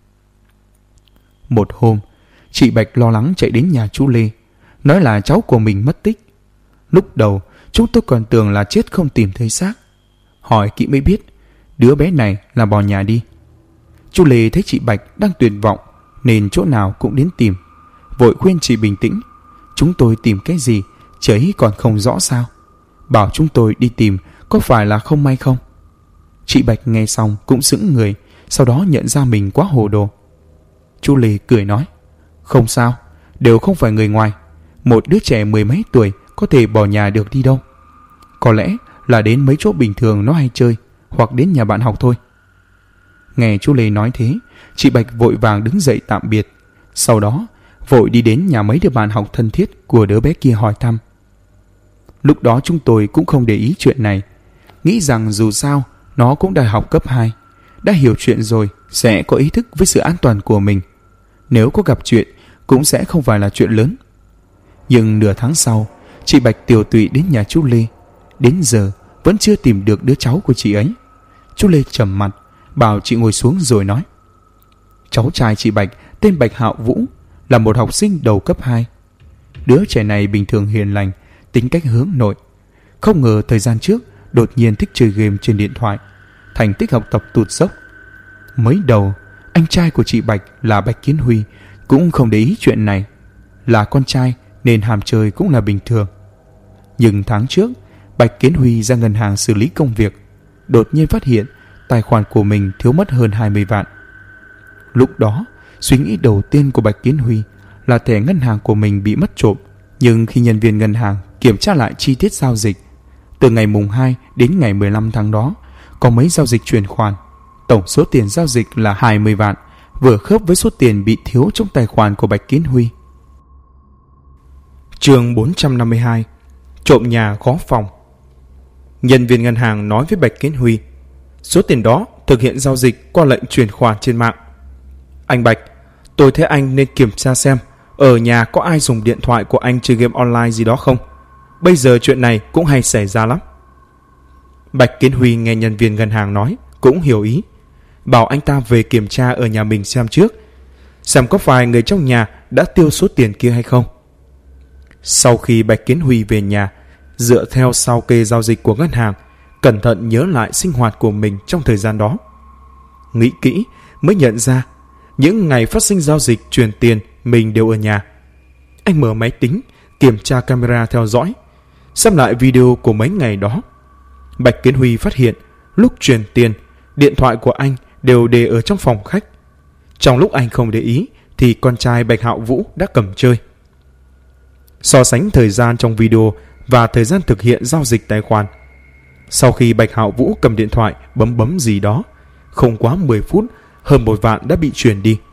Một hôm, chị Bạch lo lắng chạy đến nhà chú Lê, nói là cháu của mình mất tích. Lúc đầu chúng tôi còn tưởng là chết không tìm thấy xác. Hỏi kỹ mới biết đứa bé này là bỏ nhà đi. Chú Lê thấy chị Bạch đang tuyệt vọng nên chỗ nào cũng đến tìm, vội khuyên chị bình tĩnh. Chúng tôi tìm cái gì chị ấy còn không rõ sao? Bảo chúng tôi đi tìm có phải là không may không? Chị Bạch nghe xong cũng sững người, sau đó nhận ra mình quá hồ đồ. Chú Lê cười nói, không sao, đều không phải người ngoài. Một đứa trẻ 10 mấy tuổi có thể bỏ nhà được đi đâu. Có lẽ là đến mấy chỗ bình thường nó hay chơi, hoặc đến nhà bạn học thôi. Nghe chú Lê nói thế, chị Bạch vội vàng đứng dậy tạm biệt. Sau đó vội đi đến nhà mấy đứa bạn học thân thiết của đứa bé kia hỏi thăm. Lúc đó chúng tôi cũng không để ý chuyện này, nghĩ rằng dù sao nó cũng đã học cấp 2, đã hiểu chuyện rồi sẽ có ý thức với sự an toàn của mình. Nếu có gặp chuyện cũng sẽ không phải là chuyện lớn. Nhưng nửa tháng sau, chị Bạch tiều tụy đến nhà chú Lê. Đến giờ vẫn chưa tìm được đứa cháu của chị ấy. Chú Lê trầm mặt, bảo chị ngồi xuống rồi nói, cháu trai chị Bạch tên Bạch Hạo Vũ, là một học sinh đầu cấp 2. Đứa trẻ này bình thường hiền lành, tính cách hướng nội. Không ngờ thời gian trước đột nhiên thích chơi game trên điện thoại, thành tích học tập tụt dốc. Mới đầu anh trai của chị Bạch là Bạch Kiến Huy cũng không để ý chuyện này, là con trai nên ham chơi cũng là bình thường. Nhưng tháng trước Bạch Kiến Huy ra ngân hàng xử lý công việc, đột nhiên phát hiện tài khoản của mình thiếu mất hơn 20 vạn. Lúc đó, suy nghĩ đầu tiên của Bạch Kiến Huy là thẻ ngân hàng của mình bị mất trộm. Nhưng khi nhân viên ngân hàng kiểm tra lại chi tiết giao dịch, từ ngày mùng 2 đến ngày 15 tháng đó, có mấy giao dịch chuyển khoản. Tổng số tiền giao dịch là 20 vạn, vừa khớp với số tiền bị thiếu trong tài khoản của Bạch Kiến Huy. Chương 452: Trộm nhà gõ phòng. Nhân viên ngân hàng nói với Bạch Kiến Huy, số tiền đó thực hiện giao dịch qua lệnh chuyển khoản trên mạng. Anh Bạch, tôi thấy anh nên kiểm tra xem ở nhà có ai dùng điện thoại của anh chơi game online gì đó không. Bây giờ chuyện này cũng hay xảy ra lắm. Bạch Kiến Huy nghe nhân viên ngân hàng nói cũng hiểu ý, bảo anh ta về kiểm tra ở nhà mình xem trước, xem có phải người trong nhà đã tiêu số tiền kia hay không. Sau khi Bạch Kiến Huy về nhà, dựa theo sao kê giao dịch của ngân hàng, cẩn thận nhớ lại sinh hoạt của mình trong thời gian đó. Nghĩ kỹ mới nhận ra những ngày phát sinh giao dịch chuyển tiền mình đều ở nhà. Anh mở máy tính, kiểm tra camera theo dõi, xem lại video của mấy ngày đó. Bạch Kiến Huy phát hiện lúc chuyển tiền, điện thoại của anh đều để ở trong phòng khách. Trong lúc anh không để ý thì con trai Bạch Hạo Vũ đã cầm chơi. So sánh thời gian trong video và thời gian thực hiện giao dịch tài khoản. Sau khi Bạch Hạo Vũ cầm điện thoại bấm gì đó, không quá 10 phút, hơn 1 vạn đã bị chuyển đi.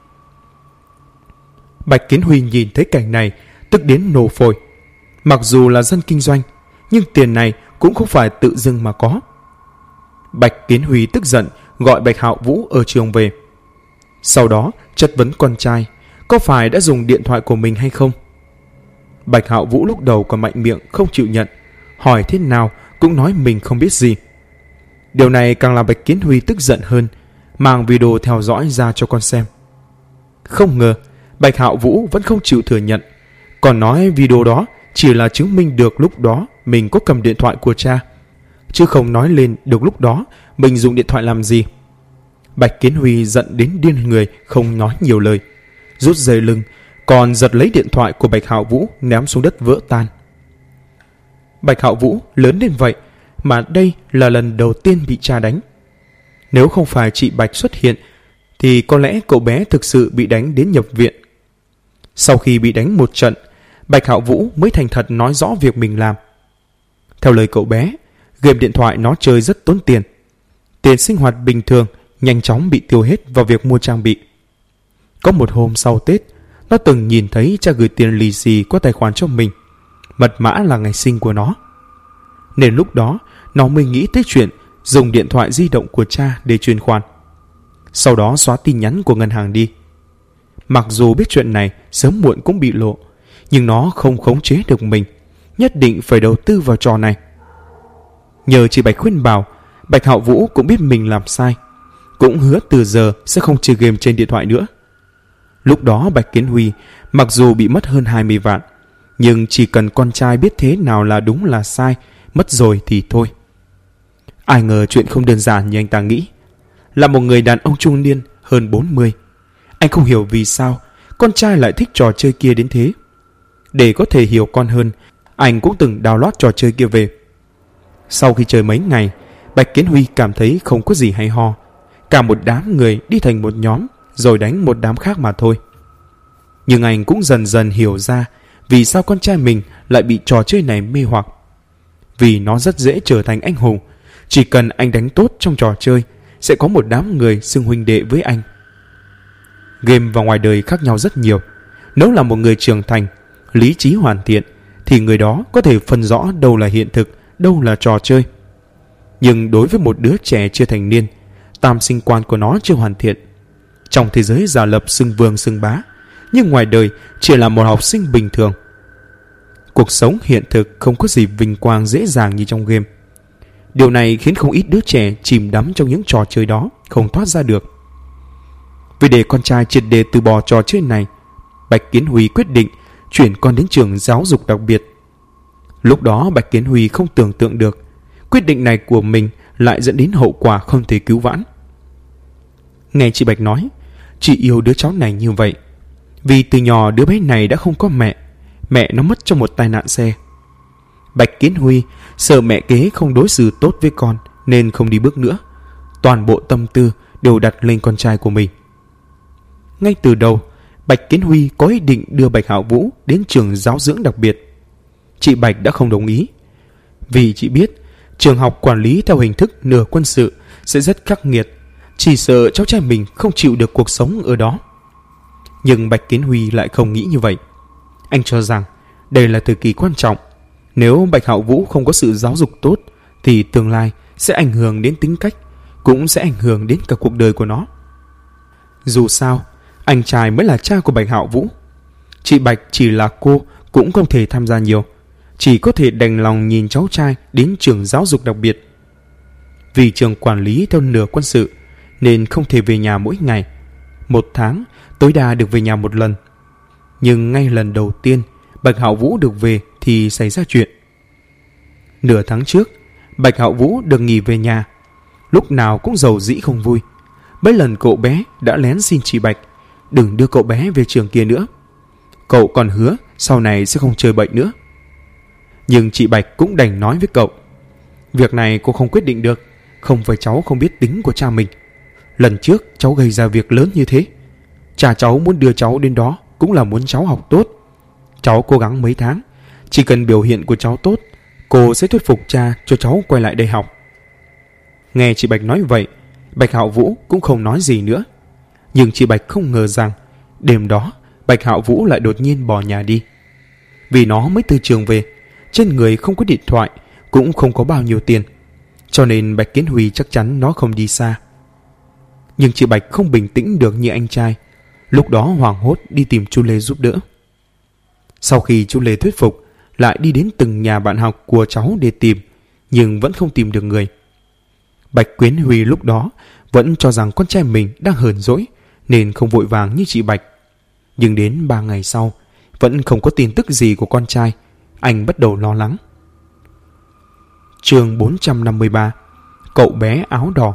Bạch Kiến Huy nhìn thấy cảnh này tức đến nổ phổi. Mặc dù là dân kinh doanh, nhưng tiền này cũng không phải tự dưng mà có. Bạch Kiến Huy tức giận gọi Bạch Hạo Vũ ở trường về. Sau đó chất vấn con trai có phải đã dùng điện thoại của mình hay không. Bạch Hạo Vũ lúc đầu còn mạnh miệng không chịu nhận, hỏi thế nào cũng nói mình không biết gì. Điều này càng làm Bạch Kiến Huy tức giận hơn, mang video theo dõi ra cho con xem. Không ngờ Bạch Hạo Vũ vẫn không chịu thừa nhận, còn nói video đó chỉ là chứng minh được lúc đó mình có cầm điện thoại của cha, chứ không nói lên được lúc đó mình dùng điện thoại làm gì. Bạch Kiến Huy giận đến điên người, không nói nhiều lời, rút dây lưng, còn giật lấy điện thoại của Bạch Hạo Vũ ném xuống đất vỡ tan. Bạch Hạo Vũ lớn đến vậy mà đây là lần đầu tiên bị cha đánh. Nếu không phải chị Bạch xuất hiện thì có lẽ cậu bé thực sự bị đánh đến nhập viện. Sau khi bị đánh một trận, Bạch Hạo Vũ mới thành thật nói rõ việc mình làm. Theo lời cậu bé, game điện thoại nó chơi rất tốn tiền. Tiền sinh hoạt bình thường nhanh chóng bị tiêu hết vào việc mua trang bị. Có một hôm sau Tết, nó từng nhìn thấy cha gửi tiền lì xì qua tài khoản cho mình. Mật mã là ngày sinh của nó. Nên lúc đó, nó mới nghĩ tới chuyện dùng điện thoại di động của cha để chuyển khoản. Sau đó xóa tin nhắn của ngân hàng đi. Mặc dù biết chuyện này sớm muộn cũng bị lộ, nhưng nó không khống chế được mình, nhất định phải đầu tư vào trò này. Nhờ chị Bạch khuyên bảo, Bạch Hạo Vũ cũng biết mình làm sai, cũng hứa từ giờ sẽ không chơi game trên điện thoại nữa. Lúc đó Bạch Kiến Huy mặc dù bị mất hơn 20 vạn, nhưng chỉ cần con trai biết thế nào là đúng là sai, mất rồi thì thôi. Ai ngờ chuyện không đơn giản như anh ta nghĩ. Là một người đàn ông trung niên hơn 40, anh không hiểu vì sao con trai lại thích trò chơi kia đến thế. Để có thể hiểu con hơn, anh cũng từng download trò chơi kia về. Sau khi chơi mấy ngày, Bạch Kiến Huy cảm thấy không có gì hay ho. Cả một đám người đi thành một nhóm rồi đánh một đám khác mà thôi. Nhưng anh cũng dần dần hiểu ra vì sao con trai mình lại bị trò chơi này mê hoặc. Vì nó rất dễ trở thành anh hùng. Chỉ cần anh đánh tốt trong trò chơi, sẽ có một đám người xưng huynh đệ với anh. Game và ngoài đời khác nhau rất nhiều. Nếu là một người trưởng thành, lý trí hoàn thiện, thì người đó có thể phân rõ đâu là hiện thực, đâu là trò chơi. Nhưng đối với một đứa trẻ chưa thành niên, tam sinh quan của nó chưa hoàn thiện. Trong thế giới giả lập xưng vương xưng bá, nhưng ngoài đời chỉ là một học sinh bình thường. Cuộc sống hiện thực không có gì vinh quang dễ dàng như trong game. Điều này khiến không ít đứa trẻ chìm đắm trong những trò chơi đó, không thoát ra được. Vì để con trai triệt để từ bỏ trò chơi này, Bạch Kiến Huy quyết định chuyển con đến trường giáo dục đặc biệt. Lúc đó Bạch Kiến Huy không tưởng tượng được quyết định này của mình lại dẫn đến hậu quả không thể cứu vãn. Nghe chị Bạch nói, chị yêu đứa cháu này như vậy vì từ nhỏ đứa bé này đã không có mẹ. Mẹ nó mất trong một tai nạn xe. Bạch Kiến Huy sợ mẹ kế không đối xử tốt với con nên không đi bước nữa. Toàn bộ tâm tư đều đặt lên con trai của mình. Ngay từ đầu, Bạch Kiến Huy có ý định đưa Bạch Hạo Vũ đến trường giáo dưỡng đặc biệt. Chị Bạch đã không đồng ý, vì chị biết trường học quản lý theo hình thức nửa quân sự sẽ rất khắc nghiệt, chỉ sợ cháu trai mình không chịu được cuộc sống ở đó. Nhưng Bạch Kiến Huy lại không nghĩ như vậy. Anh cho rằng đây là thời kỳ quan trọng. Nếu Bạch Hạo Vũ không có sự giáo dục tốt thì tương lai sẽ ảnh hưởng đến tính cách, cũng sẽ ảnh hưởng đến cả cuộc đời của nó. Dù sao, anh trai mới là cha của Bạch Hạo Vũ. Chị Bạch chỉ là cô cũng không thể tham gia nhiều, chỉ có thể đành lòng nhìn cháu trai đến trường giáo dục đặc biệt. Vì trường quản lý theo nửa quân sự nên không thể về nhà mỗi ngày. 1 tháng tối đa được về nhà 1 lần. Nhưng ngay lần đầu tiên Bạch Hạo Vũ được về thì xảy ra chuyện. Nửa tháng trước, Bạch Hạo Vũ được nghỉ về nhà. Lúc nào cũng rầu rĩ không vui. Mấy lần cậu bé đã lén xin chị Bạch đừng đưa cậu bé về trường kia nữa. Cậu còn hứa sau này sẽ không chơi bậy nữa. Nhưng chị Bạch cũng đành nói với cậu, việc này cô không quyết định được. Không phải cháu không biết tính của cha mình. Lần trước cháu gây ra việc lớn như thế, cha cháu muốn đưa cháu đến đó cũng là muốn cháu học tốt. Cháu cố gắng mấy tháng, chỉ cần biểu hiện của cháu tốt, cô sẽ thuyết phục cha cho cháu quay lại đây học. Nghe chị Bạch nói vậy, Bạch Hạo Vũ cũng không nói gì nữa. Nhưng chị Bạch không ngờ rằng đêm đó Bạch Hạo Vũ lại đột nhiên bỏ nhà đi. Vì nó mới từ trường về, trên người không có điện thoại, cũng không có bao nhiêu tiền, cho nên Bạch Kiến Huy chắc chắn nó không đi xa. Nhưng chị Bạch không bình tĩnh được như anh trai. Lúc đó hoảng hốt đi tìm chú Lê giúp đỡ. Sau khi chú Lê thuyết phục, lại đi đến từng nhà bạn học của cháu để tìm, nhưng vẫn không tìm được người. Bạch Kiến Huy lúc đó vẫn cho rằng con trai mình đang hờn dỗi nên không vội vàng như chị Bạch. Nhưng đến 3 ngày sau vẫn không có tin tức gì của con trai. Anh bắt đầu lo lắng. Chương 453. Cậu bé áo đỏ.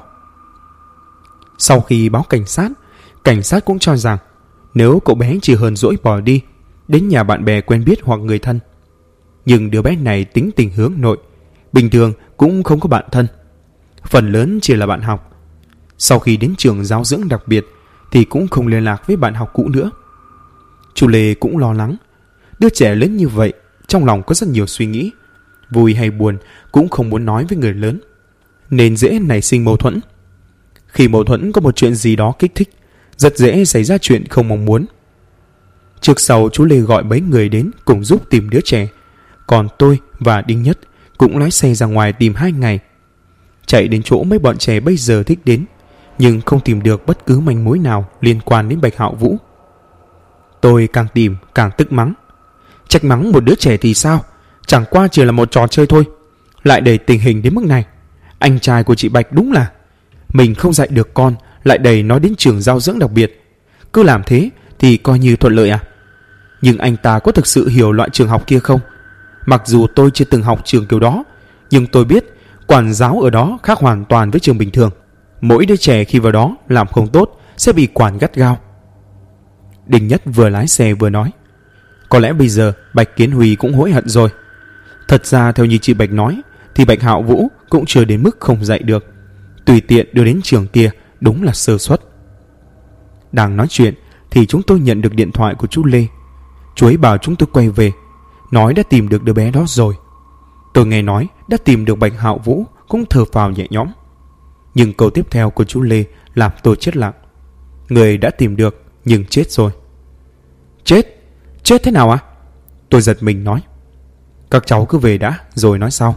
Sau khi báo cảnh sát cũng cho rằng nếu cậu bé chỉ hờn dỗi bỏ đi đến nhà bạn bè quen biết hoặc người thân. Nhưng đứa bé này tính tình hướng nội, bình thường cũng không có bạn thân, phần lớn chỉ là bạn học. Sau khi đến trường giáo dưỡng đặc biệt thì cũng không liên lạc với bạn học cũ nữa. Chú Lê cũng lo lắng. Đứa trẻ lớn như vậy, trong lòng có rất nhiều suy nghĩ, vui hay buồn cũng không muốn nói với người lớn, nên dễ nảy sinh mâu thuẫn. Khi mâu thuẫn có một chuyện gì đó kích thích, rất dễ xảy ra chuyện không mong muốn. Trước sau chú Lê gọi mấy người đến cùng giúp tìm đứa trẻ, còn tôi và Đinh Nhất cũng lái xe ra ngoài tìm 2 ngày. Chạy đến chỗ mấy bọn trẻ bây giờ thích đến, nhưng không tìm được bất cứ manh mối nào liên quan đến Bạch Hạo Vũ. Tôi càng tìm càng tức mắng. Trách mắng một đứa trẻ thì sao? Chẳng qua chỉ là một trò chơi thôi, lại đẩy tình hình đến mức này. Anh trai của chị Bạch đúng là mình không dạy được con, lại đẩy nó đến trường giáo dưỡng đặc biệt. Cứ làm thế thì coi như thuận lợi à? Nhưng anh ta có thực sự hiểu loại trường học kia không? Mặc dù tôi chưa từng học trường kiểu đó, nhưng tôi biết quản giáo ở đó khác hoàn toàn với trường bình thường. Mỗi đứa trẻ khi vào đó làm không tốt sẽ bị quản gắt gao. Đinh Nhất vừa lái xe vừa nói, có lẽ bây giờ Bạch Kiến Huy cũng hối hận rồi. Thật ra theo như chị Bạch nói thì Bạch Hạo Vũ cũng chưa đến mức không dạy được, tùy tiện đưa đến trường kia đúng là sơ suất. Đang nói chuyện thì chúng tôi nhận được điện thoại của chú Lê. Chú ấy bảo chúng tôi quay về, nói đã tìm được đứa bé đó rồi. Tôi nghe nói đã tìm được Bạch Hạo Vũ cũng thở phào nhẹ nhõm. Nhưng câu tiếp theo của chú Lê làm tôi chết lặng. Người đã tìm được nhưng chết rồi. Chết? Chết thế nào ạ? Tôi giật mình nói. Các cháu cứ về đã rồi nói sau.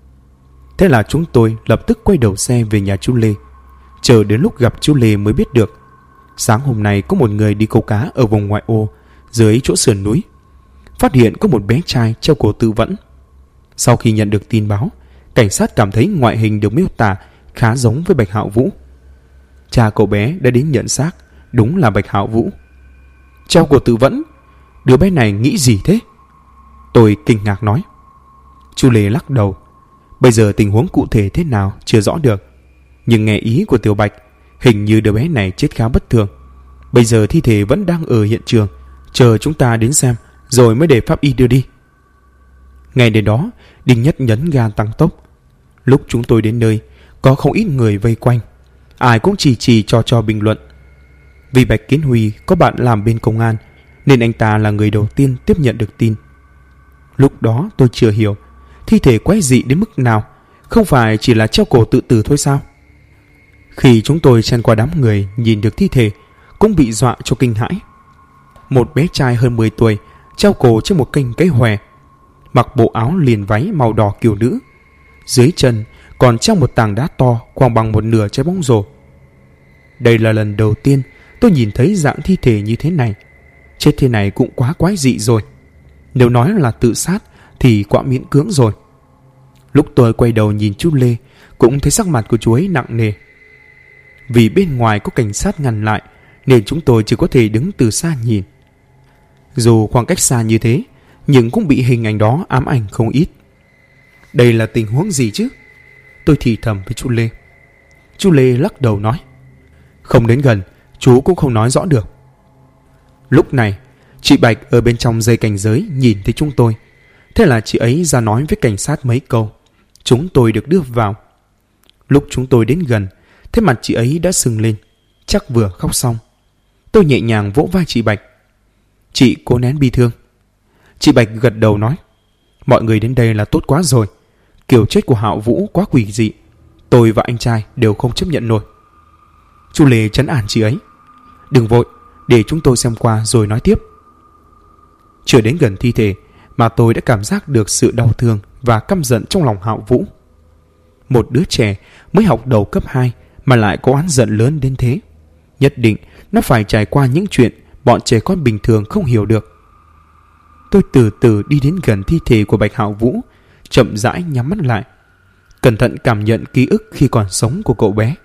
Thế là chúng tôi lập tức quay đầu xe về nhà chú Lê. Chờ đến lúc gặp chú Lê mới biết được sáng hôm nay có một người đi câu cá ở vùng ngoại ô dưới chỗ sườn núi, phát hiện có một bé trai treo cổ tự vẫn. Sau khi nhận được tin báo, cảnh sát cảm thấy ngoại hình được miêu tả khá giống với Bạch Hạo Vũ. Cha cậu bé đã đến nhận xác, đúng là Bạch Hạo Vũ. Treo cổ tự vẫn? Đứa bé này nghĩ gì thế? Tôi kinh ngạc nói. Chú Lê lắc đầu. Bây giờ tình huống cụ thể thế nào chưa rõ được, nhưng nghe ý của Tiểu Bạch, hình như đứa bé này chết khá bất thường. Bây giờ thi thể vẫn đang ở hiện trường, chờ chúng ta đến xem rồi mới để pháp y đưa đi. Ngay đến đó, Đinh Nhất nhấn ga tăng tốc. Lúc chúng tôi đến nơi, có không ít người vây quanh, ai cũng chỉ cho bình luận. Vì Bạch Kiến Huy có bạn làm bên công an nên anh ta là người đầu tiên tiếp nhận được tin. Lúc đó tôi chưa hiểu thi thể quái dị đến mức nào, không phải chỉ là treo cổ tự tử thôi sao? Khi chúng tôi chen qua đám người nhìn được thi thể cũng bị dọa cho kinh hãi. Một bé trai hơn 10 tuổi treo cổ trên một kênh cây hòe, mặc bộ áo liền váy màu đỏ kiều nữ, dưới chân còn treo một tảng đá to khoảng bằng một nửa trái bóng rổ. Đây là lần đầu tiên tôi nhìn thấy dạng thi thể như thế này. Chết thế này cũng quá quái dị rồi. Nếu nói là tự sát thì quá miễn cưỡng rồi. Lúc tôi quay đầu nhìn chú Lê cũng thấy sắc mặt của chú ấy nặng nề. Vì bên ngoài có cảnh sát ngăn lại nên chúng tôi chỉ có thể đứng từ xa nhìn. Dù khoảng cách xa như thế nhưng cũng bị hình ảnh đó ám ảnh không ít. Đây là tình huống gì chứ? Tôi thì thầm với chú Lê. Chú Lê lắc đầu nói, không đến gần, chú cũng không nói rõ được. Lúc này chị Bạch ở bên trong dây cảnh giới nhìn thấy chúng tôi. Thế là chị ấy ra nói với cảnh sát mấy câu. Chúng tôi được đưa vào. Lúc chúng tôi đến gần, thế mặt chị ấy đã sưng lên, chắc vừa khóc xong. Tôi nhẹ nhàng vỗ vai chị Bạch. Chị cố nén bi thương. Chị Bạch gật đầu nói, mọi người đến đây là tốt quá rồi. Kiểu chết của Hạo Vũ quá quỷ dị, tôi và anh trai đều không chấp nhận nổi. Chú Lê trấn an chị ấy, đừng vội, để chúng tôi xem qua rồi nói tiếp. Chưa đến gần thi thể mà tôi đã cảm giác được sự đau thương và căm giận trong lòng Hạo Vũ. Một đứa trẻ mới học đầu cấp 2 mà lại có oán giận lớn đến thế. Nhất định nó phải trải qua những chuyện bọn trẻ con bình thường không hiểu được. Tôi từ từ đi đến gần thi thể của Bạch Hạo Vũ, chậm rãi nhắm mắt lại, cẩn thận cảm nhận ký ức khi còn sống của cậu bé.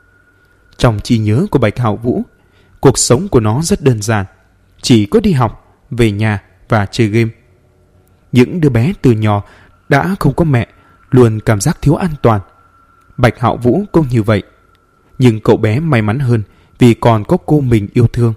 Trong trí nhớ của Bạch Hạo Vũ, cuộc sống của nó rất đơn giản, chỉ có đi học, về nhà và chơi game. Những đứa bé từ nhỏ đã không có mẹ luôn cảm giác thiếu an toàn. Bạch Hạo Vũ cũng như vậy, nhưng cậu bé may mắn hơn vì còn có cô mình yêu thương.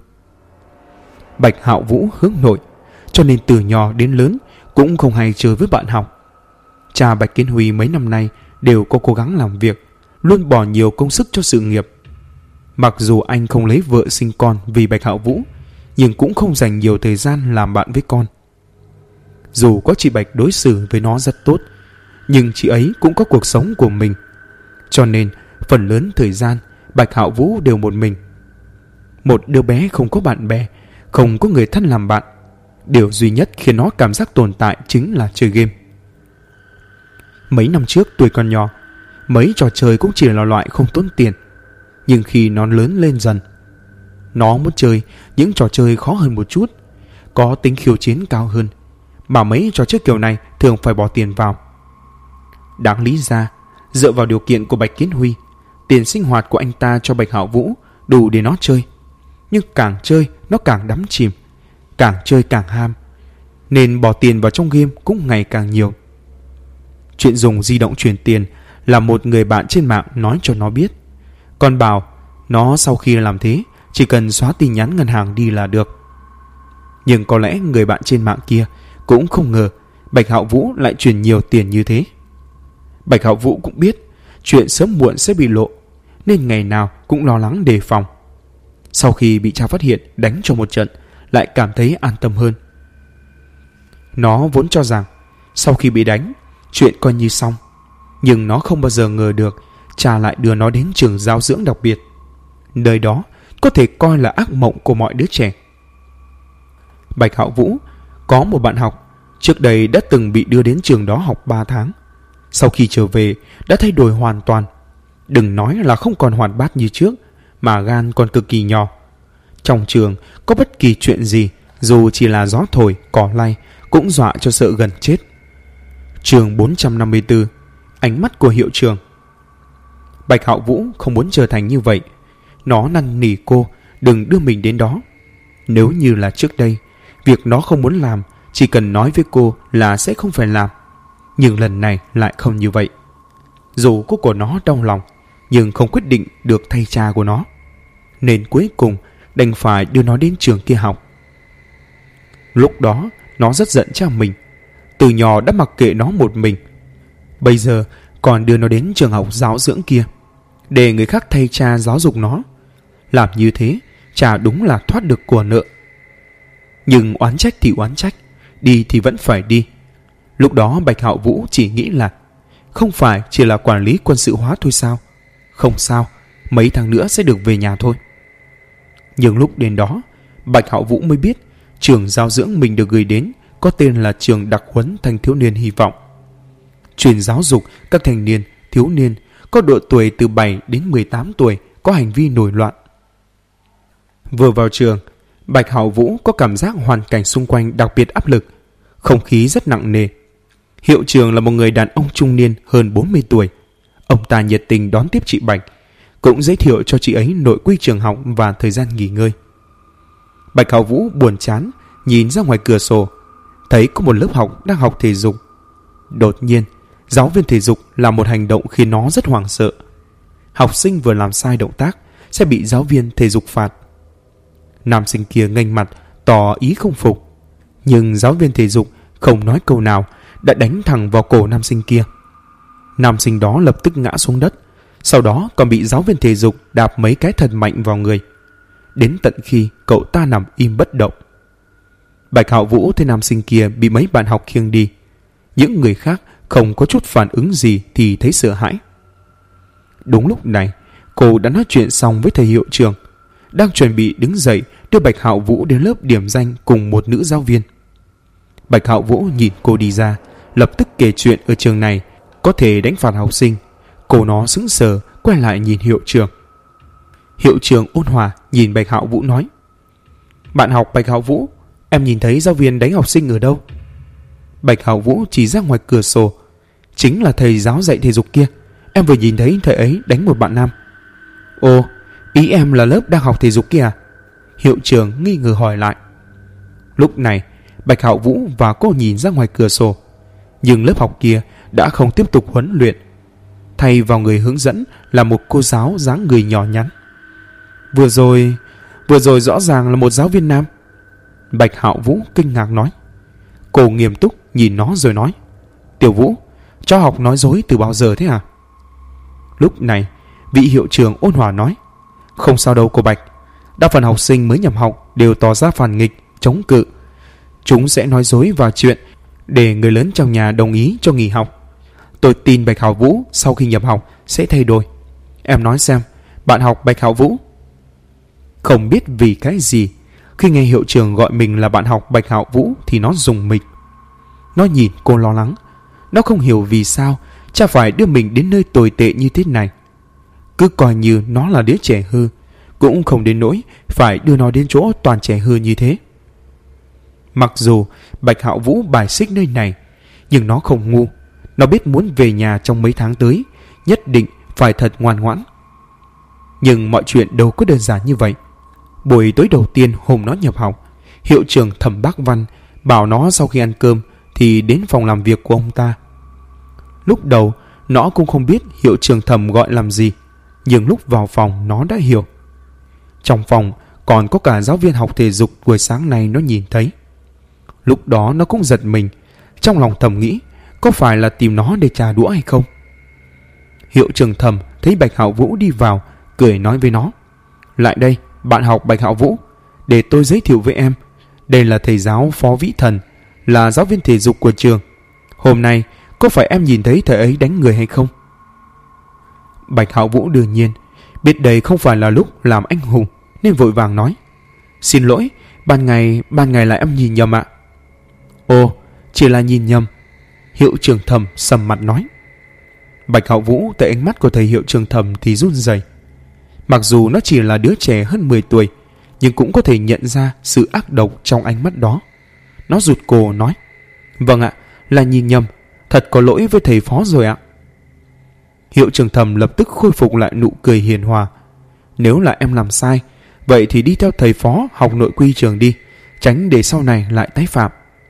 Bạch Hạo Vũ hướng nội, cho nên từ nhỏ đến lớn cũng không hay chơi với bạn học. Cha Bạch Kiến Huy mấy năm nay đều có cố gắng làm việc, luôn bỏ nhiều công sức cho sự nghiệp. Mặc dù anh không lấy vợ sinh con vì Bạch Hạo Vũ, nhưng cũng không dành nhiều thời gian làm bạn với con. Dù có chị Bạch đối xử với nó rất tốt, nhưng chị ấy cũng có cuộc sống của mình. Cho nên phần lớn thời gian Bạch Hạo Vũ đều một mình. Một đứa bé không có bạn bè, không có người thân làm bạn. Điều duy nhất khiến nó cảm giác tồn tại chính là chơi game. Mấy năm trước tuổi còn nhỏ, mấy trò chơi cũng chỉ là loại không tốn tiền. Nhưng khi nó lớn lên dần, nó muốn chơi những trò chơi khó hơn một chút, có tính khiêu chiến cao hơn, mà mấy trò chơi kiểu này thường phải bỏ tiền vào. Đáng lý ra, dựa vào điều kiện của Bạch Kiến Huy, tiền sinh hoạt của anh ta cho Bạch Hạo Vũ đủ để nó chơi. Nhưng càng chơi nó càng đắm chìm, càng chơi càng ham, nên bỏ tiền vào trong game cũng ngày càng nhiều. Chuyện dùng di động chuyển tiền là một người bạn trên mạng nói cho nó biết, còn bảo nó sau khi làm thế chỉ cần xóa tin nhắn ngân hàng đi là được. Nhưng có lẽ người bạn trên mạng kia cũng không ngờ Bạch Hạo Vũ lại chuyển nhiều tiền như thế. Bạch Hạo Vũ cũng biết chuyện sớm muộn sẽ bị lộ, nên ngày nào cũng lo lắng đề phòng. Sau khi bị cha phát hiện đánh cho một trận, lại cảm thấy an tâm hơn. Nó vốn cho rằng sau khi bị đánh, chuyện coi như xong, nhưng nó không bao giờ ngờ được cha lại đưa nó đến trường giáo dưỡng đặc biệt. Nơi đó có thể coi là ác mộng của mọi đứa trẻ. Bạch Hạo Vũ có một bạn học trước đây đã từng bị đưa đến trường đó học 3 tháng. Sau khi trở về đã thay đổi hoàn toàn. Đừng nói là không còn hoạt bát như trước, mà gan còn cực kỳ nhỏ. Trong trường có bất kỳ chuyện gì, dù chỉ là gió thổi, cỏ lay, cũng dọa cho sợ gần chết. Chương 454. Ánh mắt của hiệu trưởng. Bạch Hạo Vũ không muốn trở thành như vậy. Nó năn nỉ cô đừng đưa mình đến đó. Nếu như là trước đây, việc nó không muốn làm chỉ cần nói với cô là sẽ không phải làm. Nhưng lần này lại không như vậy. Dù cô của nó đau lòng, nhưng không quyết định được thay cha của nó, nên cuối cùng đành phải đưa nó đến trường kia học. Lúc đó nó rất giận cha mình, từ nhỏ đã mặc kệ nó một mình, bây giờ còn đưa nó đến trường học giáo dưỡng kia. để người khác thay cha giáo dục nó. Làm như thế, cha đúng là thoát được của nợ. Nhưng oán trách thì oán trách, đi thì vẫn phải đi. Lúc đó Bạch Hạo Vũ chỉ nghĩ là không phải chỉ là quản lý quân sự hóa thôi sao? Không sao, mấy tháng nữa sẽ được về nhà thôi. Nhưng lúc đến đó, Bạch Hạo Vũ mới biết trường giáo dưỡng mình được gửi đến có tên là trường đặc huấn thanh thiếu niên hy vọng. Chuyên giáo dục các thanh niên, thiếu niên có độ tuổi từ 7 đến 18 tuổi có hành vi nổi loạn. Vừa vào trường, Bạch Hạo Vũ có cảm giác hoàn cảnh xung quanh đặc biệt áp lực, không khí rất nặng nề. Hiệu trưởng là một người đàn ông trung niên hơn 40 tuổi. Ông ta nhiệt tình đón tiếp chị Bạch, cũng giới thiệu cho chị ấy nội quy trường học và thời gian nghỉ ngơi. Bạch Hạo Vũ buồn chán nhìn ra ngoài cửa sổ, thấy có một lớp học đang học thể dục. Đột nhiên, giáo viên thể dục làm một hành động khiến nó rất hoảng sợ. Học sinh vừa làm sai động tác sẽ bị giáo viên thể dục phạt. Nam sinh kia nghênh mặt tỏ ý không phục, nhưng giáo viên thể dục không nói câu nào đã đánh thẳng vào cổ nam sinh kia. Nam sinh đó lập tức ngã xuống đất, sau đó còn bị giáo viên thể dục đạp mấy cái thật mạnh vào người, đến tận khi cậu ta nằm im bất động. Bạch Hạo Vũ thấy nam sinh kia bị mấy bạn học khiêng đi. Những người khác không có chút phản ứng gì thì thấy sợ hãi. Đúng lúc này, cô đã nói chuyện xong với thầy hiệu trưởng, đang chuẩn bị đứng dậy đưa Bạch Hạo Vũ đến lớp điểm danh cùng một nữ giáo viên. Bạch Hạo Vũ nhìn cô đi ra, lập tức kể chuyện ở trường này có thể đánh phạt học sinh. Cô nó sững sờ quay lại nhìn hiệu trưởng. Hiệu trưởng ôn hòa nhìn Bạch Hạo Vũ nói: "Bạn học Bạch Hạo Vũ, em nhìn thấy giáo viên đánh học sinh ở đâu?" Bạch Hạo Vũ chỉ ra ngoài cửa sổ: "Chính là thầy giáo dạy thể dục kia, em vừa nhìn thấy thầy ấy đánh một bạn nam." "Ồ, ý em là lớp đang học thể dục kia à?" Hiệu trưởng nghi ngờ hỏi lại. Lúc này, Bạch Hạo Vũ và cô nhìn ra ngoài cửa sổ, nhưng lớp học kia đã không tiếp tục huấn luyện. Thay vào người hướng dẫn là một cô giáo dáng người nhỏ nhắn. Vừa rồi rõ ràng là một giáo viên nam." Bạch Hạo Vũ kinh ngạc nói. Cô nghiêm túc nhìn nó rồi nói: "Tiểu Vũ, cho học nói dối từ bao giờ thế à?" Lúc này, vị hiệu trưởng ôn hòa nói: "Không sao đâu cô Bạch. Đa phần học sinh mới nhập học đều tỏ ra phản nghịch, chống cự. Chúng sẽ nói dối vào chuyện để người lớn trong nhà đồng ý cho nghỉ học. Tôi tin Bạch Hạo Vũ sau khi nhập học sẽ thay đổi. Em nói xem, bạn học Bạch Hạo Vũ." Không biết vì cái gì, khi nghe hiệu trưởng gọi mình là bạn học Bạch Hạo Vũ thì nó rùng mình. Nó nhìn cô lo lắng. Nó không hiểu vì sao cha phải đưa mình đến nơi tồi tệ như thế này. Cứ coi như nó là đứa trẻ hư, cũng không đến nỗi phải đưa nó đến chỗ toàn trẻ hư như thế. Mặc dù Bạch Hạo Vũ bài xích nơi này, nhưng nó không ngu. Nó biết muốn về nhà trong mấy tháng tới, nhất định phải thật ngoan ngoãn. Nhưng mọi chuyện đâu có đơn giản như vậy. Buổi tối đầu tiên hôm nó nhập học, hiệu trưởng Thẩm Bác Văn bảo nó sau khi ăn cơm thì đến phòng làm việc của ông ta. Lúc đầu nó cũng không biết hiệu trưởng Thẩm gọi làm gì, nhưng lúc vào phòng nó đã hiểu. Trong phòng còn có cả giáo viên học thể dục buổi sáng nay nó nhìn thấy. Lúc đó nó cũng giật mình, trong lòng thầm nghĩ có phải là tìm nó để trả đũa hay không. Hiệu trưởng Thẩm thấy Bạch Hạo Vũ đi vào, cười nói với nó: "Lại đây, bạn học Bạch Hạo Vũ, để tôi giới thiệu với em. Đây là thầy giáo Phó Vĩ Thần, là giáo viên thể dục của trường. Hôm nay có phải em nhìn thấy thầy ấy đánh người hay không?" Bạch Hạo Vũ đương nhiên biết đây không phải là lúc làm anh hùng, nên vội vàng nói: "Xin lỗi, ban ngày là em nhìn nhầm ạ." "Ồ, chỉ là nhìn nhầm." Hiệu trưởng Thẩm sầm mặt nói. Bạch Hạo Vũ tại ánh mắt của thầy hiệu trưởng Thẩm thì run rẩy. Mặc dù nó chỉ là đứa trẻ hơn 10 tuổi, nhưng cũng có thể nhận ra sự ác độc trong ánh mắt đó. Nó rụt cổ nói: "Vâng ạ, là nhìn nhầm, thật có lỗi với thầy Phó rồi ạ." Hiệu trưởng Thẩm lập tức khôi phục lại nụ cười hiền hòa. "Nếu là em làm sai, vậy thì đi theo thầy Phó học nội quy trường đi, tránh để sau này lại tái phạm."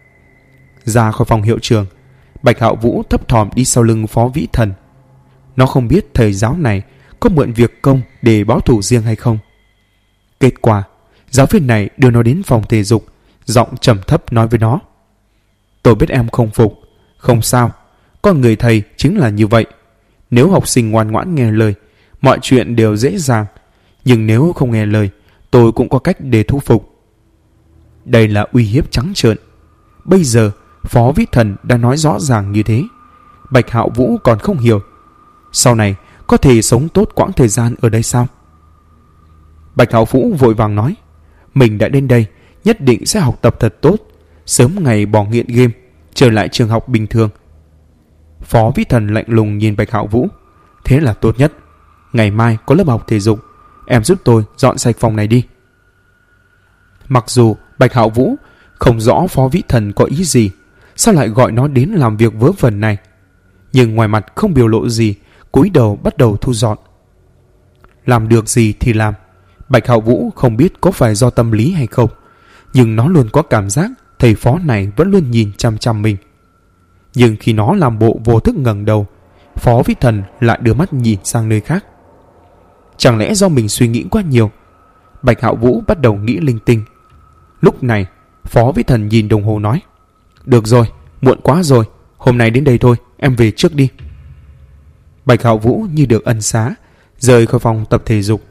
Ra khỏi phòng hiệu trưởng, Bạch Hạo Vũ thấp thỏm đi sau lưng Phó Vĩ Thần. Nó không biết thầy giáo này có mượn việc công để báo thù riêng hay không. Kết quả, giáo viên này đưa nó đến phòng thể dục, giọng trầm thấp nói với nó: "Tôi biết em không phục, không sao, con người thầy chính là như vậy. Nếu học sinh ngoan ngoãn nghe lời, Mọi chuyện đều dễ dàng, nhưng nếu không nghe lời, tôi cũng có cách để thu phục. Đây là uy hiếp trắng trợn. Bây giờ Phó Vĩ Thần đã nói rõ ràng như thế, Bạch Hạo Vũ còn không hiểu. Sau này có thể sống tốt quãng thời gian ở đây sao? Bạch Hạo Vũ vội vàng nói, mình đã đến đây nhất định sẽ học tập thật tốt, sớm ngày bỏ nghiện game, trở lại trường học bình thường. Phó Vĩ Thần lạnh lùng nhìn Bạch Hạo Vũ, thế là tốt nhất. Ngày mai có lớp học thể dục, em giúp tôi dọn sạch phòng này đi. Mặc dù Bạch Hạo Vũ không rõ Phó Vĩ Thần có ý gì, sao lại gọi nó đến làm việc vớ vẩn này, nhưng ngoài mặt không biểu lộ gì, cúi đầu bắt đầu thu dọn. Làm được gì thì làm. Bạch Hạo Vũ không biết có phải do tâm lý hay không, nhưng nó luôn có cảm giác thầy phó này vẫn luôn nhìn chăm chăm mình. Nhưng khi nó làm bộ vô thức ngẩng đầu, Phó Vĩ Thần lại đưa mắt nhìn sang nơi khác. Chẳng lẽ do mình suy nghĩ quá nhiều? Bạch Hạo Vũ bắt đầu nghĩ linh tinh. Lúc này Phó Vĩ Thần nhìn đồng hồ nói, được rồi, muộn quá rồi, hôm nay đến đây thôi, em về trước đi. Bạch Hạo Vũ như được ân xá, rời khỏi phòng tập thể dục.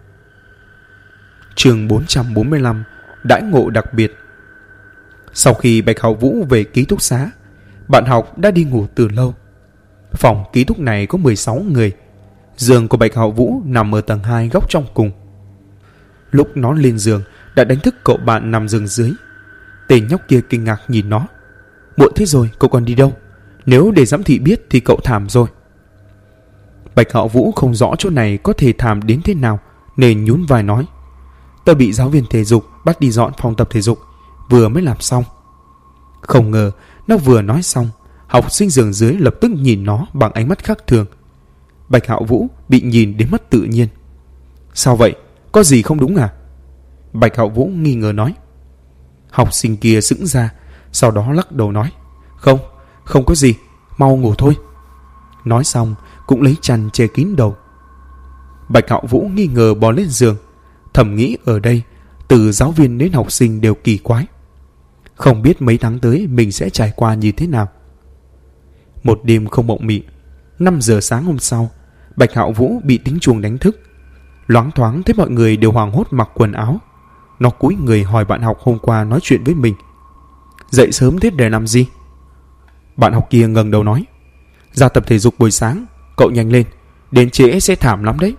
Chương 445, đãi ngộ đặc biệt. Sau khi Bạch Hạo Vũ về ký túc xá, bạn học đã đi ngủ từ lâu. Phòng ký túc này có 16 người. Giường của Bạch Hạo Vũ nằm ở tầng 2 góc trong cùng. Lúc nó lên giường đã đánh thức cậu bạn nằm giường dưới. Tên nhóc kia kinh ngạc nhìn nó, muộn thế rồi cậu còn đi đâu? Nếu để giám thị biết thì cậu thảm rồi. Bạch Hạo Vũ không rõ chỗ này có thể thảm đến thế nào, nên nhún vai nói, tớ bị giáo viên thể dục bắt đi dọn phòng tập thể dục, vừa mới làm xong. Không ngờ nó vừa nói xong, học sinh giường dưới lập tức nhìn nó bằng ánh mắt khác thường. Bạch Hạo Vũ bị nhìn đến mất tự nhiên. Sao vậy? Có gì không đúng à? Bạch Hạo Vũ nghi ngờ nói. Học sinh kia sững ra, sau đó lắc đầu nói, không có gì, mau ngủ thôi. Nói xong cũng lấy chăn che kín đầu. Bạch Hạo Vũ nghi ngờ bò lên giường, thầm nghĩ ở đây từ giáo viên đến học sinh đều kỳ quái. Không biết mấy tháng tới mình sẽ trải qua như thế nào. Một đêm không mộng mị, 5 giờ sáng hôm sau, Bạch Hạo Vũ bị tiếng chuông đánh thức. Loáng thoáng thấy mọi người đều hoảng hốt mặc quần áo. Nó cúi người hỏi bạn học hôm qua nói chuyện với mình, dậy sớm thế để làm gì? Bạn học kia ngẩng đầu nói, ra tập thể dục buổi sáng, cậu nhanh lên, đến trễ sẽ thảm lắm đấy.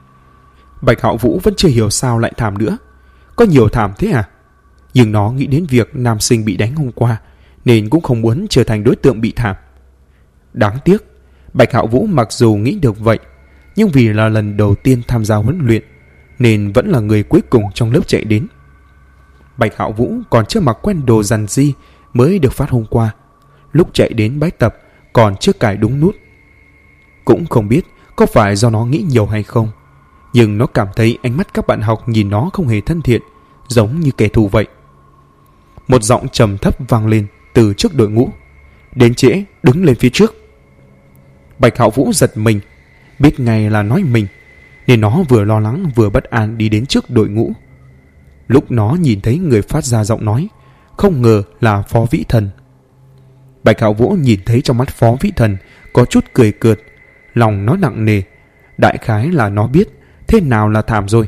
Bạch Hạo Vũ vẫn chưa hiểu sao lại thảm nữa. Có nhiều thảm thế à? Nhưng nó nghĩ đến việc nam sinh bị đánh hôm qua, nên cũng không muốn trở thành đối tượng bị thảm. Đáng tiếc, Bạch Hạo Vũ mặc dù nghĩ được vậy, nhưng vì là lần đầu tiên tham gia huấn luyện, nên vẫn là người cuối cùng trong lớp chạy đến. Bạch Hạo Vũ còn chưa mặc quen đồ rằn ri mới được phát hôm qua. Lúc chạy đến bãi tập còn chưa cài đúng nút. Cũng không biết có phải do nó nghĩ nhiều hay không, nhưng nó cảm thấy ánh mắt các bạn học nhìn nó không hề thân thiện, giống như kẻ thù vậy. Một giọng trầm thấp vang lên từ trước đội ngũ, đến trễ, đứng lên phía trước. Bạch Hạo Vũ giật mình, biết ngay là nói mình, nên nó vừa lo lắng vừa bất an đi đến trước đội ngũ. Lúc nó nhìn thấy người phát ra giọng nói, không ngờ là Phó Vĩ Thần. Bạch Hạo Vũ nhìn thấy trong mắt Phó Vĩ Thần có chút cười cợt, lòng nó nặng nề, đại khái là nó biết thế nào là thảm rồi.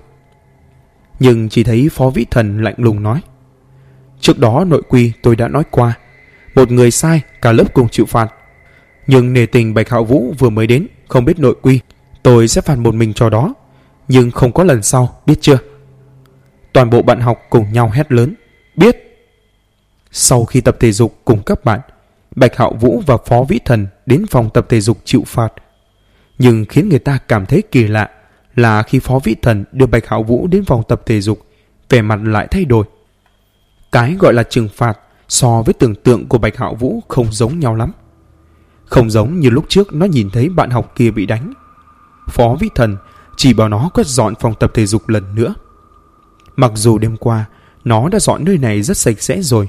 Nhưng chỉ thấy Phó Vĩ Thần lạnh lùng nói, trước đó nội quy tôi đã nói qua, một người sai cả lớp cùng chịu phạt. Nhưng nể tình Bạch Hạo Vũ vừa mới đến, không biết nội quy, tôi sẽ phạt một mình cho đó, nhưng không có lần sau, biết chưa? Toàn bộ bạn học cùng nhau hét lớn, biết. Sau khi tập thể dục cùng các bạn, Bạch Hạo Vũ và Phó Vĩ Thần đến phòng tập thể dục chịu phạt. Nhưng khiến người ta cảm thấy kỳ lạ là khi Phó Vĩ Thần đưa Bạch Hạo Vũ đến phòng tập thể dục, vẻ mặt lại thay đổi. Cái gọi là trừng phạt so với tưởng tượng của Bạch Hạo Vũ không giống nhau lắm. Không giống như lúc trước nó nhìn thấy bạn học kia bị đánh. Phó Vĩ Thần chỉ bảo nó quét dọn phòng tập thể dục lần nữa. Mặc dù đêm qua nó đã dọn nơi này rất sạch sẽ rồi.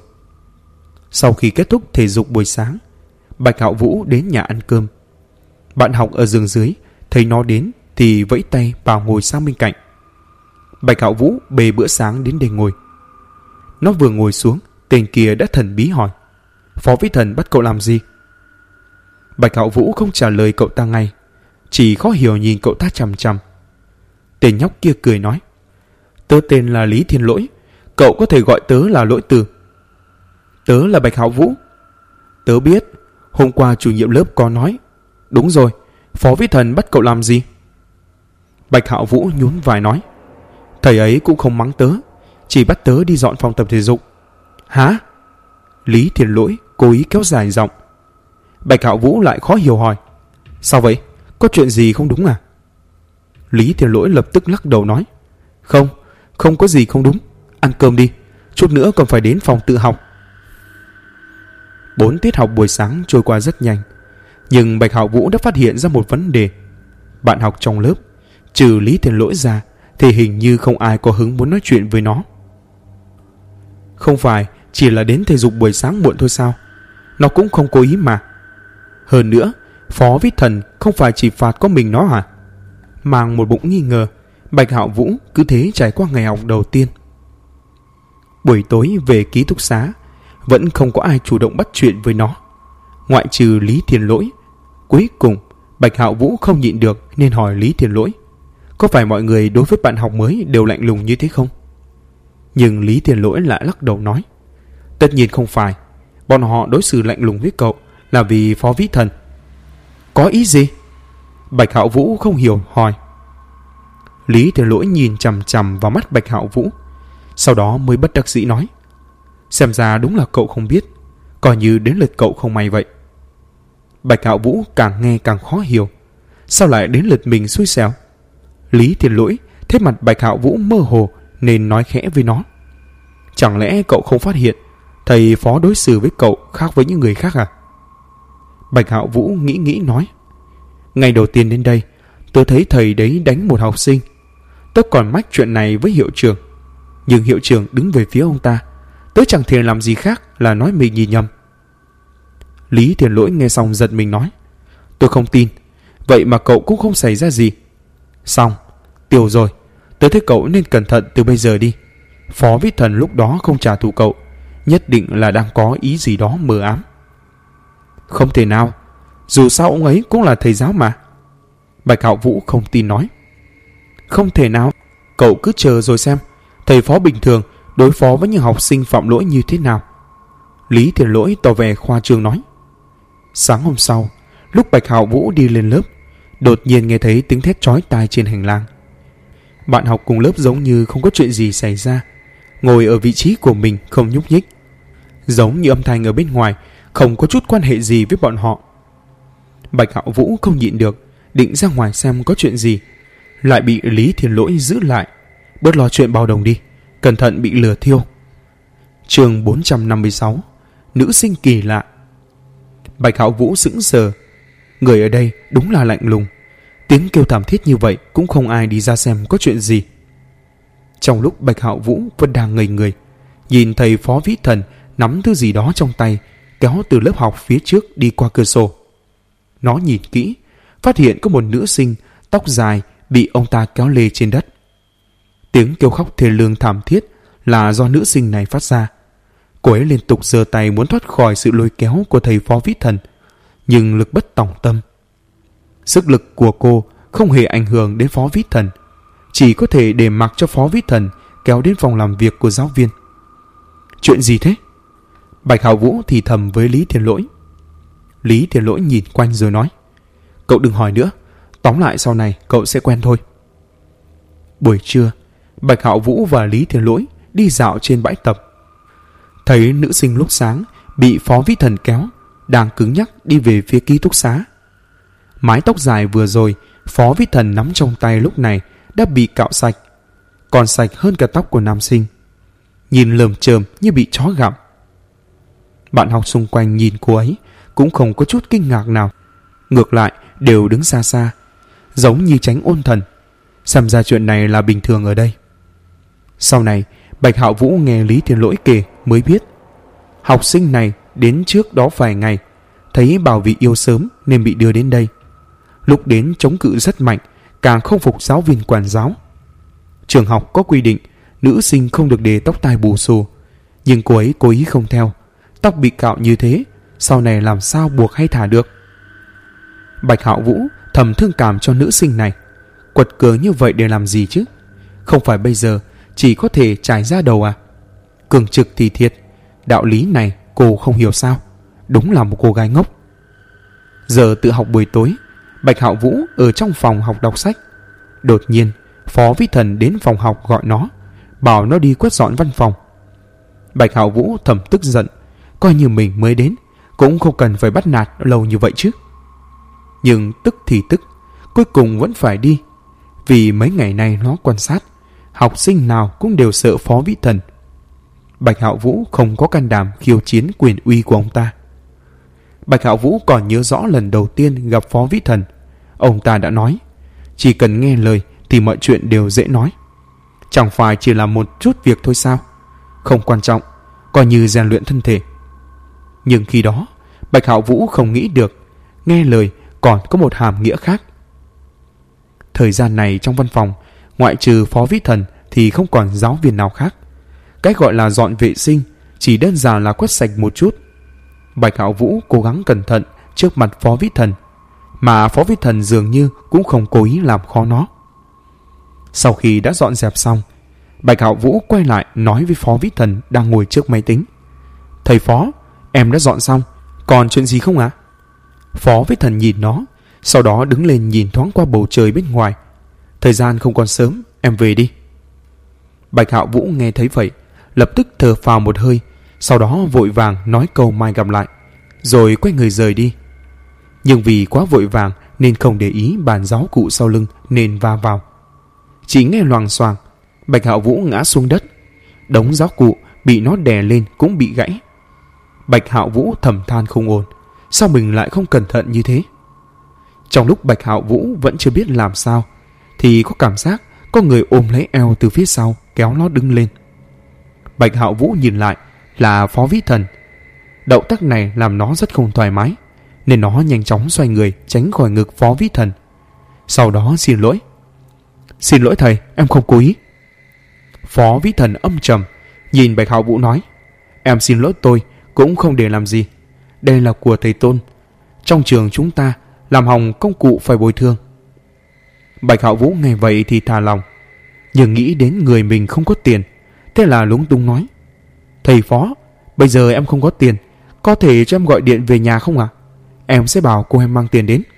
Sau khi kết thúc thể dục buổi sáng, Bạch Hạo Vũ đến nhà ăn cơm. Bạn học ở giường dưới thấy nó đến thì vẫy tay bảo ngồi sang bên cạnh. Bạch Hạo Vũ bê bữa sáng đến đây ngồi. Nó vừa ngồi xuống, tên kia đã thần bí hỏi, Phó Vĩ Thần bắt cậu làm gì? Bạch Hạo Vũ không trả lời cậu ta ngay, chỉ khó hiểu nhìn cậu ta chằm chằm. Tên nhóc kia cười nói: Tớ tên là Lý Thiên Lỗi, cậu có thể gọi tớ là Lỗi Từ. Tớ là Bạch Hạo Vũ. Tớ biết, hôm qua chủ nhiệm lớp có nói. Đúng rồi, Phó Vĩ Thần bắt cậu làm gì? Bạch Hạo Vũ nhún vai nói: Thầy ấy cũng không mắng tớ, chỉ bắt tớ đi dọn phòng tập thể dục. Hả? Lý Thiên Lỗi cố ý kéo dài giọng. Bạch Hạo Vũ lại khó hiểu hỏi: Sao vậy? Có chuyện gì không đúng à? Lý Thiên Lỗi lập tức lắc đầu nói: Không có gì không đúng. Ăn cơm đi, chút nữa còn phải đến phòng tự học. 4 tiết học buổi sáng trôi qua rất nhanh, nhưng Bạch Hạo Vũ đã phát hiện ra một vấn đề. Bạn học trong lớp, trừ Lý Thiên Lỗi ra, thì hình như không ai có hứng muốn nói chuyện với nó. Không phải chỉ là đến thể dục buổi sáng muộn thôi sao? Nó cũng không cố ý mà. Hơn nữa, Phó Vĩ Thần không phải chỉ phạt có mình nó hả? Mang một bụng nghi ngờ, Bạch Hạo Vũ cứ thế trải qua ngày học đầu tiên. Buổi tối về ký túc xá, vẫn không có ai chủ động bắt chuyện với nó, ngoại trừ Lý Thiên Lỗi. Cuối cùng, Bạch Hạo Vũ không nhịn được nên hỏi Lý Thiên Lỗi: Có phải mọi người đối với bạn học mới đều lạnh lùng như thế không? Nhưng Lý Thiên Lỗi lại lắc đầu nói: Tất nhiên không phải. Bọn họ đối xử lạnh lùng với cậu là vì Phó Vĩ Thần. Có ý gì? Bạch Hạo Vũ không hiểu hỏi. Lý Thiên Lỗi nhìn chằm chằm vào mắt Bạch Hạo Vũ, sau đó mới bất đắc dĩ nói: Xem ra đúng là cậu không biết, coi như đến lượt cậu không may vậy. Bạch Hạo Vũ càng nghe càng khó hiểu, sao lại đến lượt mình xui xẻo? Lý Thiên Lỗi thấy mặt Bạch Hạo Vũ mơ hồ nên nói khẽ với nó: Chẳng lẽ cậu không phát hiện thầy Phó đối xử với cậu khác với những người khác à? Bạch Hạo Vũ nghĩ nói: Ngày đầu tiên đến đây, tôi thấy thầy đấy đánh một học sinh. Tôi còn mách chuyện này với hiệu trưởng, nhưng hiệu trưởng đứng về phía ông ta. Tôi chẳng thể làm gì khác là nói mình nhìn nhầm. Lý Thiên Lỗi nghe xong giật mình nói: Tôi không tin. Vậy mà cậu cũng không xảy ra gì. Xong, tiêu rồi. Tôi thấy cậu nên cẩn thận từ bây giờ đi. Phó Vĩ Thần lúc đó không trả thù cậu, nhất định là đang có ý gì đó mờ ám. Không thể nào, dù sao ông ấy cũng là thầy giáo mà. Bạch Hạo Vũ không tin nói: Không thể nào, cậu cứ chờ rồi xem thầy Phó bình thường đối phó với những học sinh phạm lỗi như thế nào. Lý Thiên Lỗi tỏ vẻ khoa trương nói. Sáng hôm sau, lúc Bạch Hạo Vũ đi lên lớp, đột nhiên nghe thấy tiếng thét chói tai trên hành lang. Bạn học cùng lớp giống như không có chuyện gì xảy ra, ngồi ở vị trí của mình không nhúc nhích, giống như âm thanh ở bên ngoài không có chút quan hệ gì với bọn họ. Bạch Hạo Vũ không nhịn được, định ra ngoài xem có chuyện gì, lại bị Lý Thiên Lỗi giữ lại. Bớt lo chuyện bao đồng đi, cẩn thận bị lửa thiêu. Chương 456, nữ sinh kỳ lạ. Bạch Hạo Vũ sững sờ, người ở đây đúng là lạnh lùng, tiếng kêu thảm thiết như vậy cũng không ai đi ra xem có chuyện gì. Trong lúc Bạch Hạo Vũ vẫn đang ngây người, nhìn thầy Phó Vĩ Thần nắm thứ gì đó trong tay, kéo từ lớp học phía trước đi qua cửa sổ. Nó nhìn kỹ, phát hiện có một nữ sinh tóc dài bị ông ta kéo lê trên đất. Tiếng kêu khóc thê lương thảm thiết là do nữ sinh này phát ra. Cô ấy liên tục giơ tay muốn thoát khỏi sự lôi kéo của thầy Phó Vĩ Thần, nhưng lực bất tòng tâm. Sức lực của cô không hề ảnh hưởng đến Phó Vĩ Thần, chỉ có thể để mặc cho Phó Vĩ Thần kéo đến phòng làm việc của giáo viên. Chuyện gì thế? Bạch Hạo Vũ thì thầm với Lý Thiên Lỗi. Lý Thiên Lỗi nhìn quanh rồi nói: Cậu đừng hỏi nữa, tóm lại sau này cậu sẽ quen thôi. Buổi trưa, Bạch Hạo Vũ và Lý Thiên Lỗi đi dạo trên bãi tập. Thấy nữ sinh lúc sáng bị Phó Vĩ Thần kéo, đang cứng nhắc đi về phía ký túc xá. Mái tóc dài vừa rồi Phó Vĩ Thần nắm trong tay lúc này đã bị cạo sạch, còn sạch hơn cả tóc của nam sinh, nhìn lởm chởm như bị chó gặm. Bạn học xung quanh nhìn cô ấy cũng không có chút kinh ngạc nào, ngược lại đều đứng xa xa, giống như tránh ôn thần, xem ra chuyện này là bình thường ở đây. Sau này Bạch Hạo Vũ nghe Lý Thiên Lỗi kể mới biết, học sinh này đến trước đó vài ngày thấy Bảo Vị yêu sớm nên bị đưa đến đây. Lúc đến chống cự rất mạnh, càng không phục giáo viên quản giáo. Trường học có quy định nữ sinh không được để tóc tai bù xù, nhưng cô ấy cố ý không theo. Tóc bị cạo như thế, sau này làm sao buộc hay thả được? Bạch Hạo Vũ thầm thương cảm cho nữ sinh này. Quật cường như vậy để làm gì chứ? Không phải bây giờ chỉ có thể trải ra đầu à? Cường trực thì thiệt, đạo lý này cô không hiểu sao? Đúng là một cô gái ngốc. Giờ tự học buổi tối, Bạch Hạo Vũ ở trong phòng học đọc sách. Đột nhiên Phó Vĩ Thần đến phòng học gọi nó, bảo nó đi quét dọn văn phòng. Bạch Hạo Vũ thầm tức giận, coi như mình mới đến cũng không cần phải bắt nạt lâu như vậy chứ. Nhưng tức thì tức, cuối cùng vẫn phải đi. Vì mấy ngày nay nó quan sát, học sinh nào cũng đều sợ Phó Vĩ Thần. Bạch Hạo Vũ không có can đảm khiêu chiến quyền uy của ông ta. Bạch Hạo Vũ còn nhớ rõ lần đầu tiên gặp Phó Vĩ Thần, ông ta đã nói chỉ cần nghe lời thì mọi chuyện đều dễ nói. Chẳng phải chỉ là một chút việc thôi sao? Không quan trọng, coi như rèn luyện thân thể. Nhưng khi đó Bạch Hạo Vũ không nghĩ được nghe lời còn có một hàm nghĩa khác. Thời gian này trong văn phòng, ngoại trừ Phó Vĩ Thần thì không còn giáo viên nào khác. Cái gọi là dọn vệ sinh chỉ đơn giản là quét sạch một chút. Bạch Hạo Vũ cố gắng cẩn thận trước mặt Phó Vĩ Thần, mà Phó Vĩ Thần dường như cũng không cố ý làm khó nó. Sau khi đã dọn dẹp xong, Bạch Hạo Vũ quay lại nói với Phó Vĩ Thần đang ngồi trước máy tính: "Thầy Phó, em đã dọn xong, còn chuyện gì không ạ?" Phó Vĩ Thần nhìn nó, sau đó đứng lên nhìn thoáng qua bầu trời bên ngoài. "Thời gian không còn sớm, em về đi." Bạch Hạo Vũ nghe thấy vậy, lập tức thở phào một hơi, sau đó vội vàng nói câu mai gặp lại, rồi quay người rời đi. Nhưng vì quá vội vàng nên không để ý bàn giáo cụ sau lưng nên va vào. Chỉ nghe loằng xoàng, Bạch Hạo Vũ ngã xuống đất. Đống giáo cụ bị nó đè lên cũng bị gãy. Bạch Hạo Vũ thầm than không ổn, sao mình lại không cẩn thận như thế? Trong lúc Bạch Hạo Vũ vẫn chưa biết làm sao, thì có cảm giác có người ôm lấy eo từ phía sau kéo nó đứng lên. Bạch Hạo Vũ nhìn lại là Phó Vĩ Thần. Động tác này làm nó rất không thoải mái, nên nó nhanh chóng xoay người tránh khỏi ngực Phó Vĩ Thần. Sau đó xin lỗi: "Xin lỗi thầy, em không cố ý." Phó Vĩ Thần âm trầm nhìn Bạch Hạo Vũ nói: "Em xin lỗi tôi cũng không để làm gì. Đây là của thầy Tôn. Trong trường chúng ta làm hỏng công cụ phải bồi thường." Bạch Hạo Vũ nghe vậy thì thả lòng, nhưng nghĩ đến người mình không có tiền, thế là lúng túng nói: "Thầy Phó, bây giờ em không có tiền, có thể cho em gọi điện về nhà không ạ? Em sẽ bảo cô em mang tiền đến."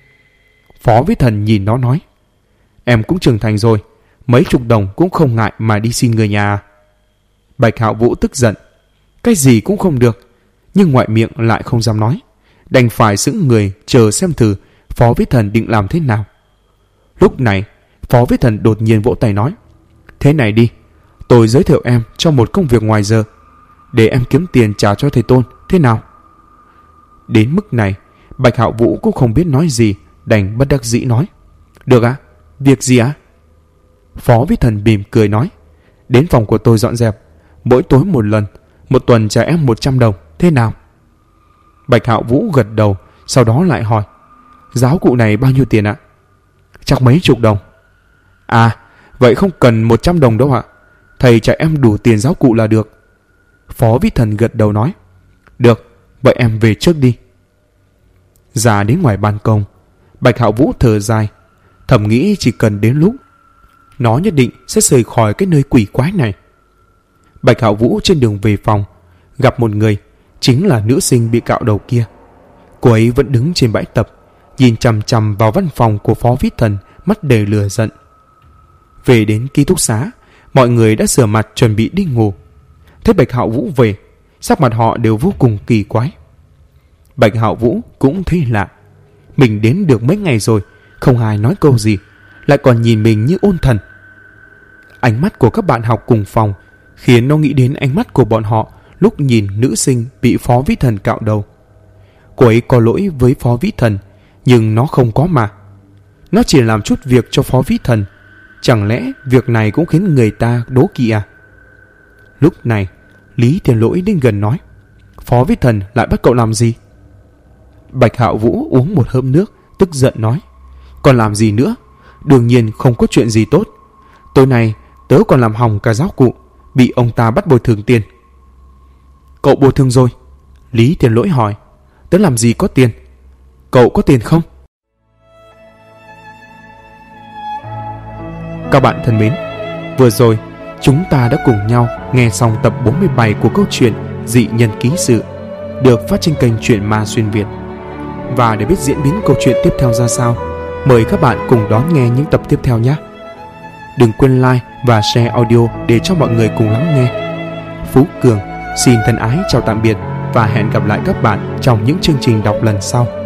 Phó Vĩ Thần nhìn nó nói: "Em cũng trưởng thành rồi, mấy chục đồng cũng không ngại mà đi xin người nhà." Bạch Hạo Vũ tức giận, cái gì cũng không được, nhưng ngoại miệng lại không dám nói, đành phải sững người chờ xem thử Phó Vĩ Thần định làm thế nào. Lúc này Phó Vĩ Thần đột nhiên vỗ tay nói: "Thế này đi, tôi giới thiệu em cho một công việc ngoài giờ, để em kiếm tiền trả cho thầy Tôn, thế nào?" Đến mức này Bạch Hạo Vũ cũng không biết nói gì, đành bất đắc dĩ nói: "Được ạ, việc gì ạ?" Phó Vĩ Thần mỉm cười nói: "Đến phòng của tôi dọn dẹp, mỗi tối một lần, một tuần trả em 100 đồng, thế nào?" Bạch Hạo Vũ gật đầu, sau đó lại hỏi: "Giáo cụ này bao nhiêu tiền ạ?" "Chắc mấy chục đồng." "À, vậy không cần 100 đồng đâu ạ. Thầy trả em đủ tiền giáo cụ là được." Phó Vĩ Thần gật đầu nói: "Được, vậy em về trước đi." Ra đến ngoài ban công, Bạch Hạo Vũ thở dài, thầm nghĩ chỉ cần đến lúc nó nhất định sẽ rời khỏi cái nơi quỷ quái này. Bạch Hạo Vũ trên đường về phòng gặp một người, chính là nữ sinh bị cạo đầu kia. Cô ấy vẫn đứng trên bãi tập, nhìn chằm chằm vào văn phòng của Phó Vĩ Thần, mắt đầy lửa giận. Về đến ký túc xá, mọi người đã rửa mặt chuẩn bị đi ngủ. Thấy Bạch Hạo Vũ về, sắc mặt họ đều vô cùng kỳ quái. Bạch Hạo Vũ cũng thấy lạ, mình đến được mấy ngày rồi, không ai nói câu gì, lại còn nhìn mình như ôn thần. Ánh mắt của các bạn học cùng phòng khiến nó nghĩ đến ánh mắt của bọn họ lúc nhìn nữ sinh bị Phó Vĩ Thần cạo đầu. Cô ấy có lỗi với Phó Vĩ Thần, nhưng nó không có mà. Nó chỉ làm chút việc cho Phó Vĩ Thần, chẳng lẽ việc này cũng khiến người ta đố kỵ à? Lúc này Lý Tiền Lỗi đến gần nói: "Phó Vĩ Thần lại bắt cậu làm gì?" Bạch Hạo Vũ uống một hớp nước, tức giận nói: "Còn làm gì nữa? Đương nhiên không có chuyện gì tốt. Tối nay tớ còn làm hỏng cả giáo cụ, bị ông ta bắt bồi thường tiền." "Cậu bồi thường rồi?" Lý Tiền Lỗi hỏi. "Tớ làm gì có tiền? Cậu có tiền không?" Các bạn thân mến, vừa rồi chúng ta đã cùng nhau nghe xong tập 47 của câu chuyện Dị Nhân Ký Sự được phát trên kênh Truyện Ma Xuyên Việt. Và để biết diễn biến câu chuyện tiếp theo ra sao, mời các bạn cùng đón nghe những tập tiếp theo nhé. Đừng quên like và share audio để cho mọi người cùng lắng nghe. Phú Cường xin thân ái chào tạm biệt và hẹn gặp lại các bạn trong những chương trình đọc lần sau.